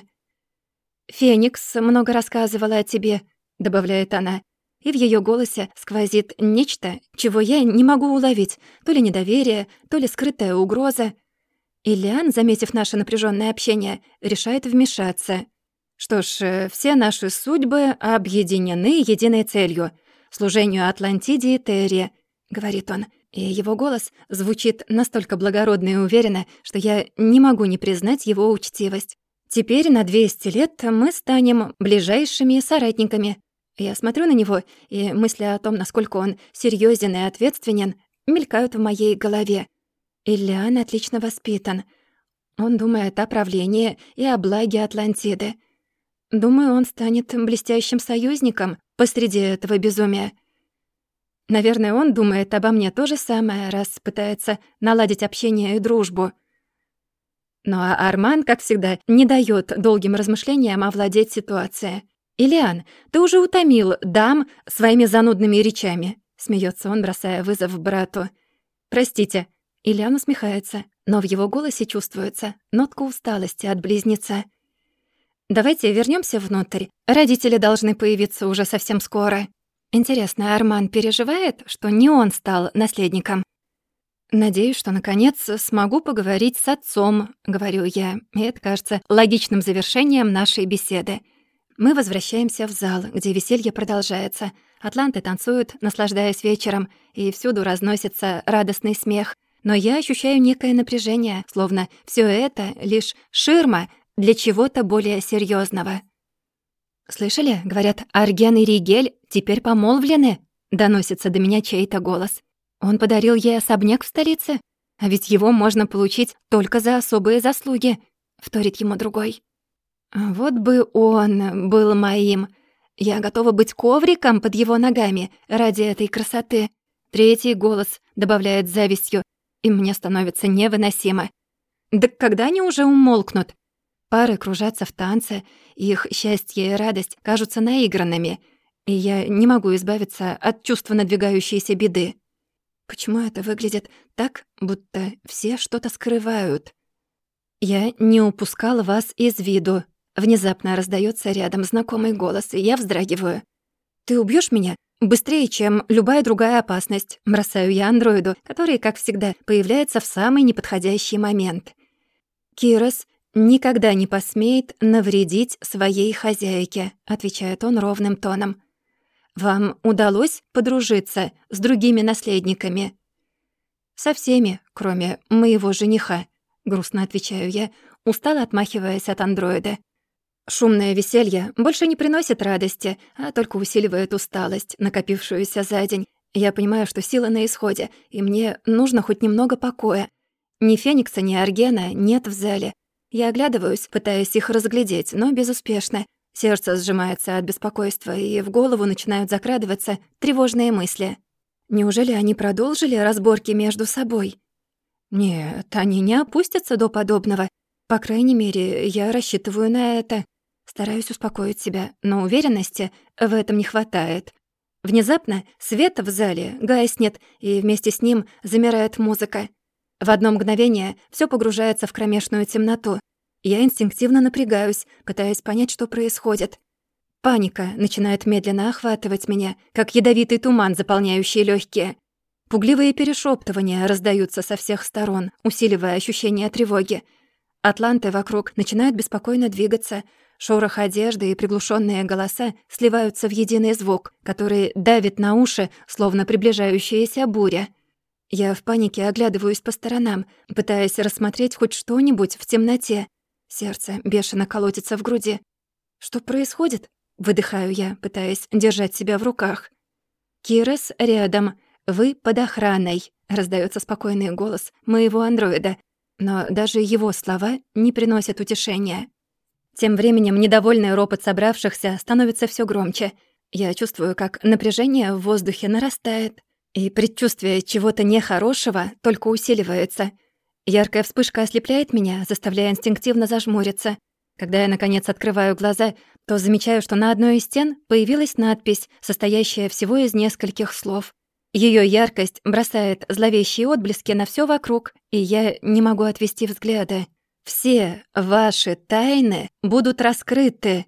«Феникс много рассказывала о тебе», — добавляет она, и в её голосе сквозит нечто, чего я не могу уловить, то ли недоверие, то ли скрытая угроза. Иллиан, заметив наше напряжённое общение, решает вмешаться. «Что ж, все наши судьбы объединены единой целью — служению Атлантиде и Терре», — говорит он, и его голос звучит настолько благородно и уверенно, что я не могу не признать его учтивость. «Теперь на 200 лет мы станем ближайшими соратниками». Я смотрю на него, и мысли о том, насколько он серьёзен и ответственен, мелькают в моей голове. Иллиан отлично воспитан. Он думает о правлении и о благе Атлантиды. Думаю, он станет блестящим союзником посреди этого безумия. Наверное, он думает обо мне то же самое, раз пытается наладить общение и дружбу. Ну а Арман, как всегда, не даёт долгим размышлениям овладеть ситуацией. «Иллиан, ты уже утомил дам своими занудными речами», — смеётся он, бросая вызов брату. «Простите», Ильян усмехается, но в его голосе чувствуется нотка усталости от близнеца. «Давайте вернемся внутрь. Родители должны появиться уже совсем скоро. Интересно, Арман переживает, что не он стал наследником?» «Надеюсь, что, наконец, смогу поговорить с отцом», — говорю я. И это кажется логичным завершением нашей беседы. Мы возвращаемся в зал, где веселье продолжается. Атланты танцуют, наслаждаясь вечером, и всюду разносится радостный смех. Но я ощущаю некое напряжение, словно все это лишь ширма для чего-то более серьезного. «Слышали? Говорят, Арген и Ригель теперь помолвлены?» — доносится до меня чей-то голос. «Он подарил ей особняк в столице? А ведь его можно получить только за особые заслуги», — вторит ему другой. «Вот бы он был моим. Я готова быть ковриком под его ногами ради этой красоты». Третий голос добавляет завистью, и мне становится невыносимо. «Да когда они уже умолкнут?» Пары кружатся в танце, их счастье и радость кажутся наигранными, и я не могу избавиться от чувства надвигающейся беды. Почему это выглядит так, будто все что-то скрывают? «Я не упускала вас из виду». Внезапно раздается рядом знакомый голос, и я вздрагиваю. «Ты убьешь меня? Быстрее, чем любая другая опасность», бросаю я андроиду, который, как всегда, появляется в самый неподходящий момент. «Кирос никогда не посмеет навредить своей хозяйке», отвечает он ровным тоном. «Вам удалось подружиться с другими наследниками?» «Со всеми, кроме моего жениха», грустно отвечаю я, устало отмахиваясь от андроида. Шумное веселье больше не приносит радости, а только усиливает усталость, накопившуюся за день. Я понимаю, что сила на исходе, и мне нужно хоть немного покоя. Ни Феникса, ни Аргена нет в зале. Я оглядываюсь, пытаясь их разглядеть, но безуспешно. Сердце сжимается от беспокойства, и в голову начинают закрадываться тревожные мысли. Неужели они продолжили разборки между собой? Нет, они не опустятся до подобного. По крайней мере, я рассчитываю на это. Стараюсь успокоить себя, но уверенности в этом не хватает. Внезапно свет в зале гаснет, и вместе с ним замирает музыка. В одно мгновение всё погружается в кромешную темноту. Я инстинктивно напрягаюсь, пытаясь понять, что происходит. Паника начинает медленно охватывать меня, как ядовитый туман, заполняющий лёгкие. Пугливые перешёптывания раздаются со всех сторон, усиливая ощущение тревоги. Атланты вокруг начинают беспокойно двигаться. Шорох одежды и приглушенные голоса сливаются в единый звук, который давит на уши, словно приближающаяся буря. Я в панике оглядываюсь по сторонам, пытаясь рассмотреть хоть что-нибудь в темноте. Сердце бешено колотится в груди. «Что происходит?» — выдыхаю я, пытаясь держать себя в руках. «Кирос рядом. Вы под охраной», — раздаётся спокойный голос моего андроида. Но даже его слова не приносят утешения. Тем временем недовольный ропот собравшихся становится всё громче. Я чувствую, как напряжение в воздухе нарастает, и предчувствие чего-то нехорошего только усиливается. Яркая вспышка ослепляет меня, заставляя инстинктивно зажмуриться. Когда я, наконец, открываю глаза, то замечаю, что на одной из стен появилась надпись, состоящая всего из нескольких слов. Её яркость бросает зловещие отблески на всё вокруг, и я не могу отвести взгляда. «Все ваши тайны будут раскрыты».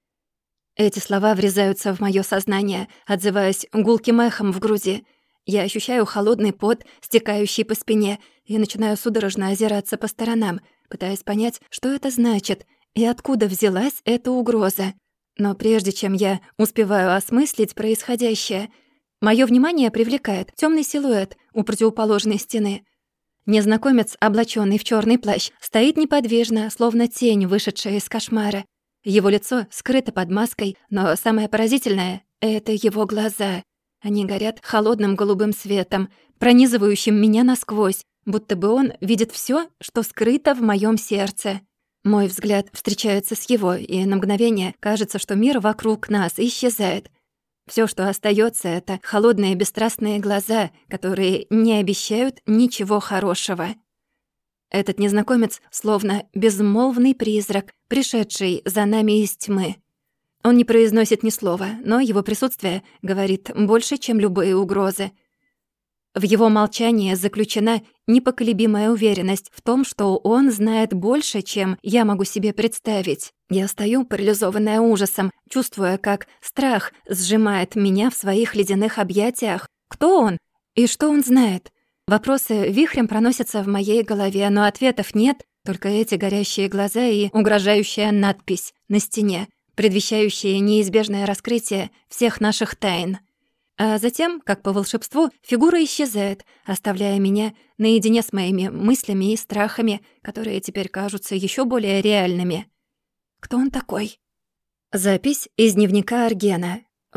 Эти слова врезаются в моё сознание, отзываясь гулким эхом в груди. Я ощущаю холодный пот, стекающий по спине, и начинаю судорожно озираться по сторонам, пытаясь понять, что это значит и откуда взялась эта угроза. Но прежде чем я успеваю осмыслить происходящее, моё внимание привлекает тёмный силуэт у противоположной стены. Незнакомец, облачённый в чёрный плащ, стоит неподвижно, словно тень, вышедшая из кошмара. Его лицо скрыто под маской, но самое поразительное — это его глаза. Они горят холодным голубым светом, пронизывающим меня насквозь, будто бы он видит всё, что скрыто в моём сердце. Мой взгляд встречается с его, и на мгновение кажется, что мир вокруг нас исчезает. Всё, что остаётся, — это холодные бесстрастные глаза, которые не обещают ничего хорошего. Этот незнакомец словно безмолвный призрак, пришедший за нами из тьмы. Он не произносит ни слова, но его присутствие говорит больше, чем любые угрозы. В его молчании заключена непоколебимая уверенность в том, что он знает больше, чем я могу себе представить. Я стою, парализованная ужасом, чувствуя, как страх сжимает меня в своих ледяных объятиях. Кто он? И что он знает? Вопросы вихрем проносятся в моей голове, но ответов нет, только эти горящие глаза и угрожающая надпись на стене, предвещающая неизбежное раскрытие всех наших тайн. А затем, как по волшебству, фигура исчезает, оставляя меня наедине с моими мыслями и страхами, которые теперь кажутся еще более реальными. Кто он такой? Запись из дневника Аргена.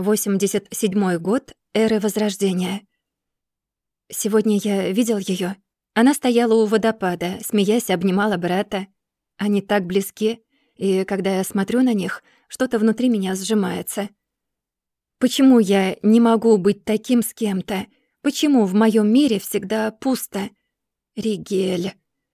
87-й год эры Возрождения. Сегодня я видел её. Она стояла у водопада, смеясь, обнимала брата. Они так близки, и когда я смотрю на них, что-то внутри меня сжимается. Почему я не могу быть таким с кем-то? Почему в моём мире всегда пусто? Ригель.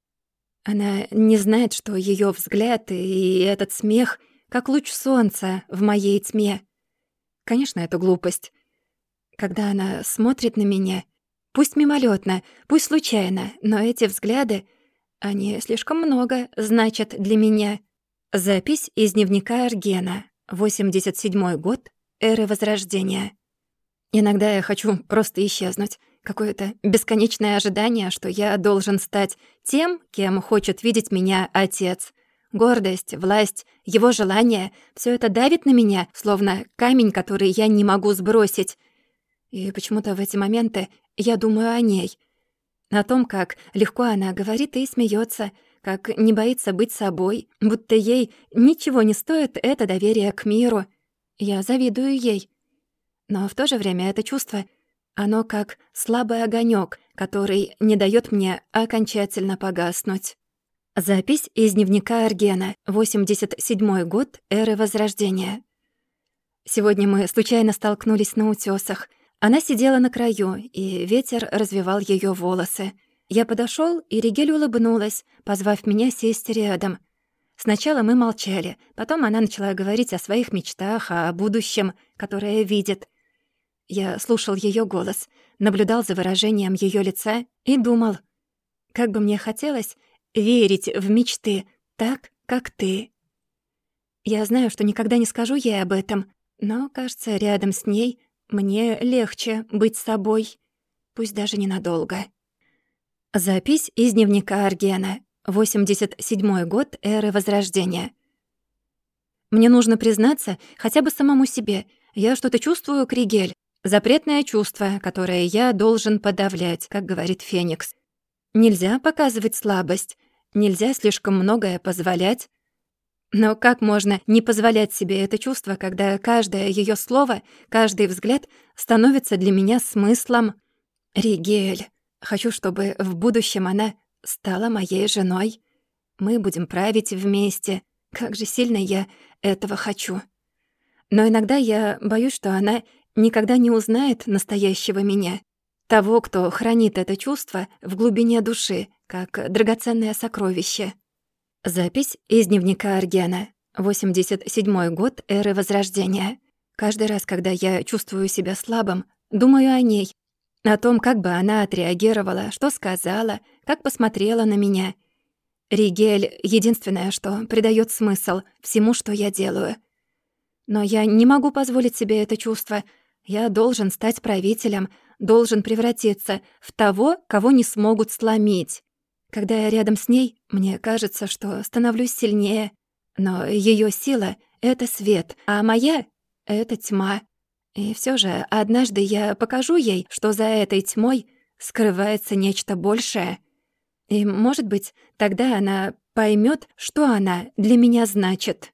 Она не знает, что её взгляд и этот смех как луч солнца в моей тьме. Конечно, это глупость. Когда она смотрит на меня, пусть мимолетно, пусть случайно, но эти взгляды, они слишком много значат для меня. Запись из дневника Аргена. 87-й год эры Возрождения. Иногда я хочу просто исчезнуть. Какое-то бесконечное ожидание, что я должен стать тем, кем хочет видеть меня отец. Гордость, власть, его желание — всё это давит на меня, словно камень, который я не могу сбросить. И почему-то в эти моменты я думаю о ней. О том, как легко она говорит и смеётся, как не боится быть собой, будто ей ничего не стоит это доверие к миру. Я завидую ей. Но в то же время это чувство, оно как слабый огонёк, который не даёт мне окончательно погаснуть. Запись из дневника Аргена. 87-й год эры Возрождения. Сегодня мы случайно столкнулись на утёсах. Она сидела на краю, и ветер развивал её волосы. Я подошёл, и Ригель улыбнулась, позвав меня сесть рядом. Сначала мы молчали, потом она начала говорить о своих мечтах, о будущем, которое видит. Я слушал её голос, наблюдал за выражением её лица и думал, как бы мне хотелось верить в мечты так, как ты. Я знаю, что никогда не скажу ей об этом, но, кажется, рядом с ней мне легче быть собой, пусть даже ненадолго. Запись из дневника Аргена. 87-й год эры Возрождения. Мне нужно признаться хотя бы самому себе. Я что-то чувствую к Ригель. Запретное чувство, которое я должен подавлять, как говорит Феникс. Нельзя показывать слабость. Нельзя слишком многое позволять. Но как можно не позволять себе это чувство, когда каждое её слово, каждый взгляд становится для меня смыслом? Ригель. Хочу, чтобы в будущем она стала моей женой. Мы будем править вместе. Как же сильно я этого хочу. Но иногда я боюсь, что она никогда не узнает настоящего меня. Того, кто хранит это чувство в глубине души, как драгоценное сокровище. Запись из дневника Аргена. 87-й год эры Возрождения. Каждый раз, когда я чувствую себя слабым, думаю о ней. О том, как бы она отреагировала, что сказала, как посмотрела на меня. Ригель — единственное, что придаёт смысл всему, что я делаю. Но я не могу позволить себе это чувство. Я должен стать правителем, должен превратиться в того, кого не смогут сломить. Когда я рядом с ней, мне кажется, что становлюсь сильнее. Но её сила — это свет, а моя — это тьма. И всё же однажды я покажу ей, что за этой тьмой скрывается нечто большее. И, может быть, тогда она поймёт, что она для меня значит.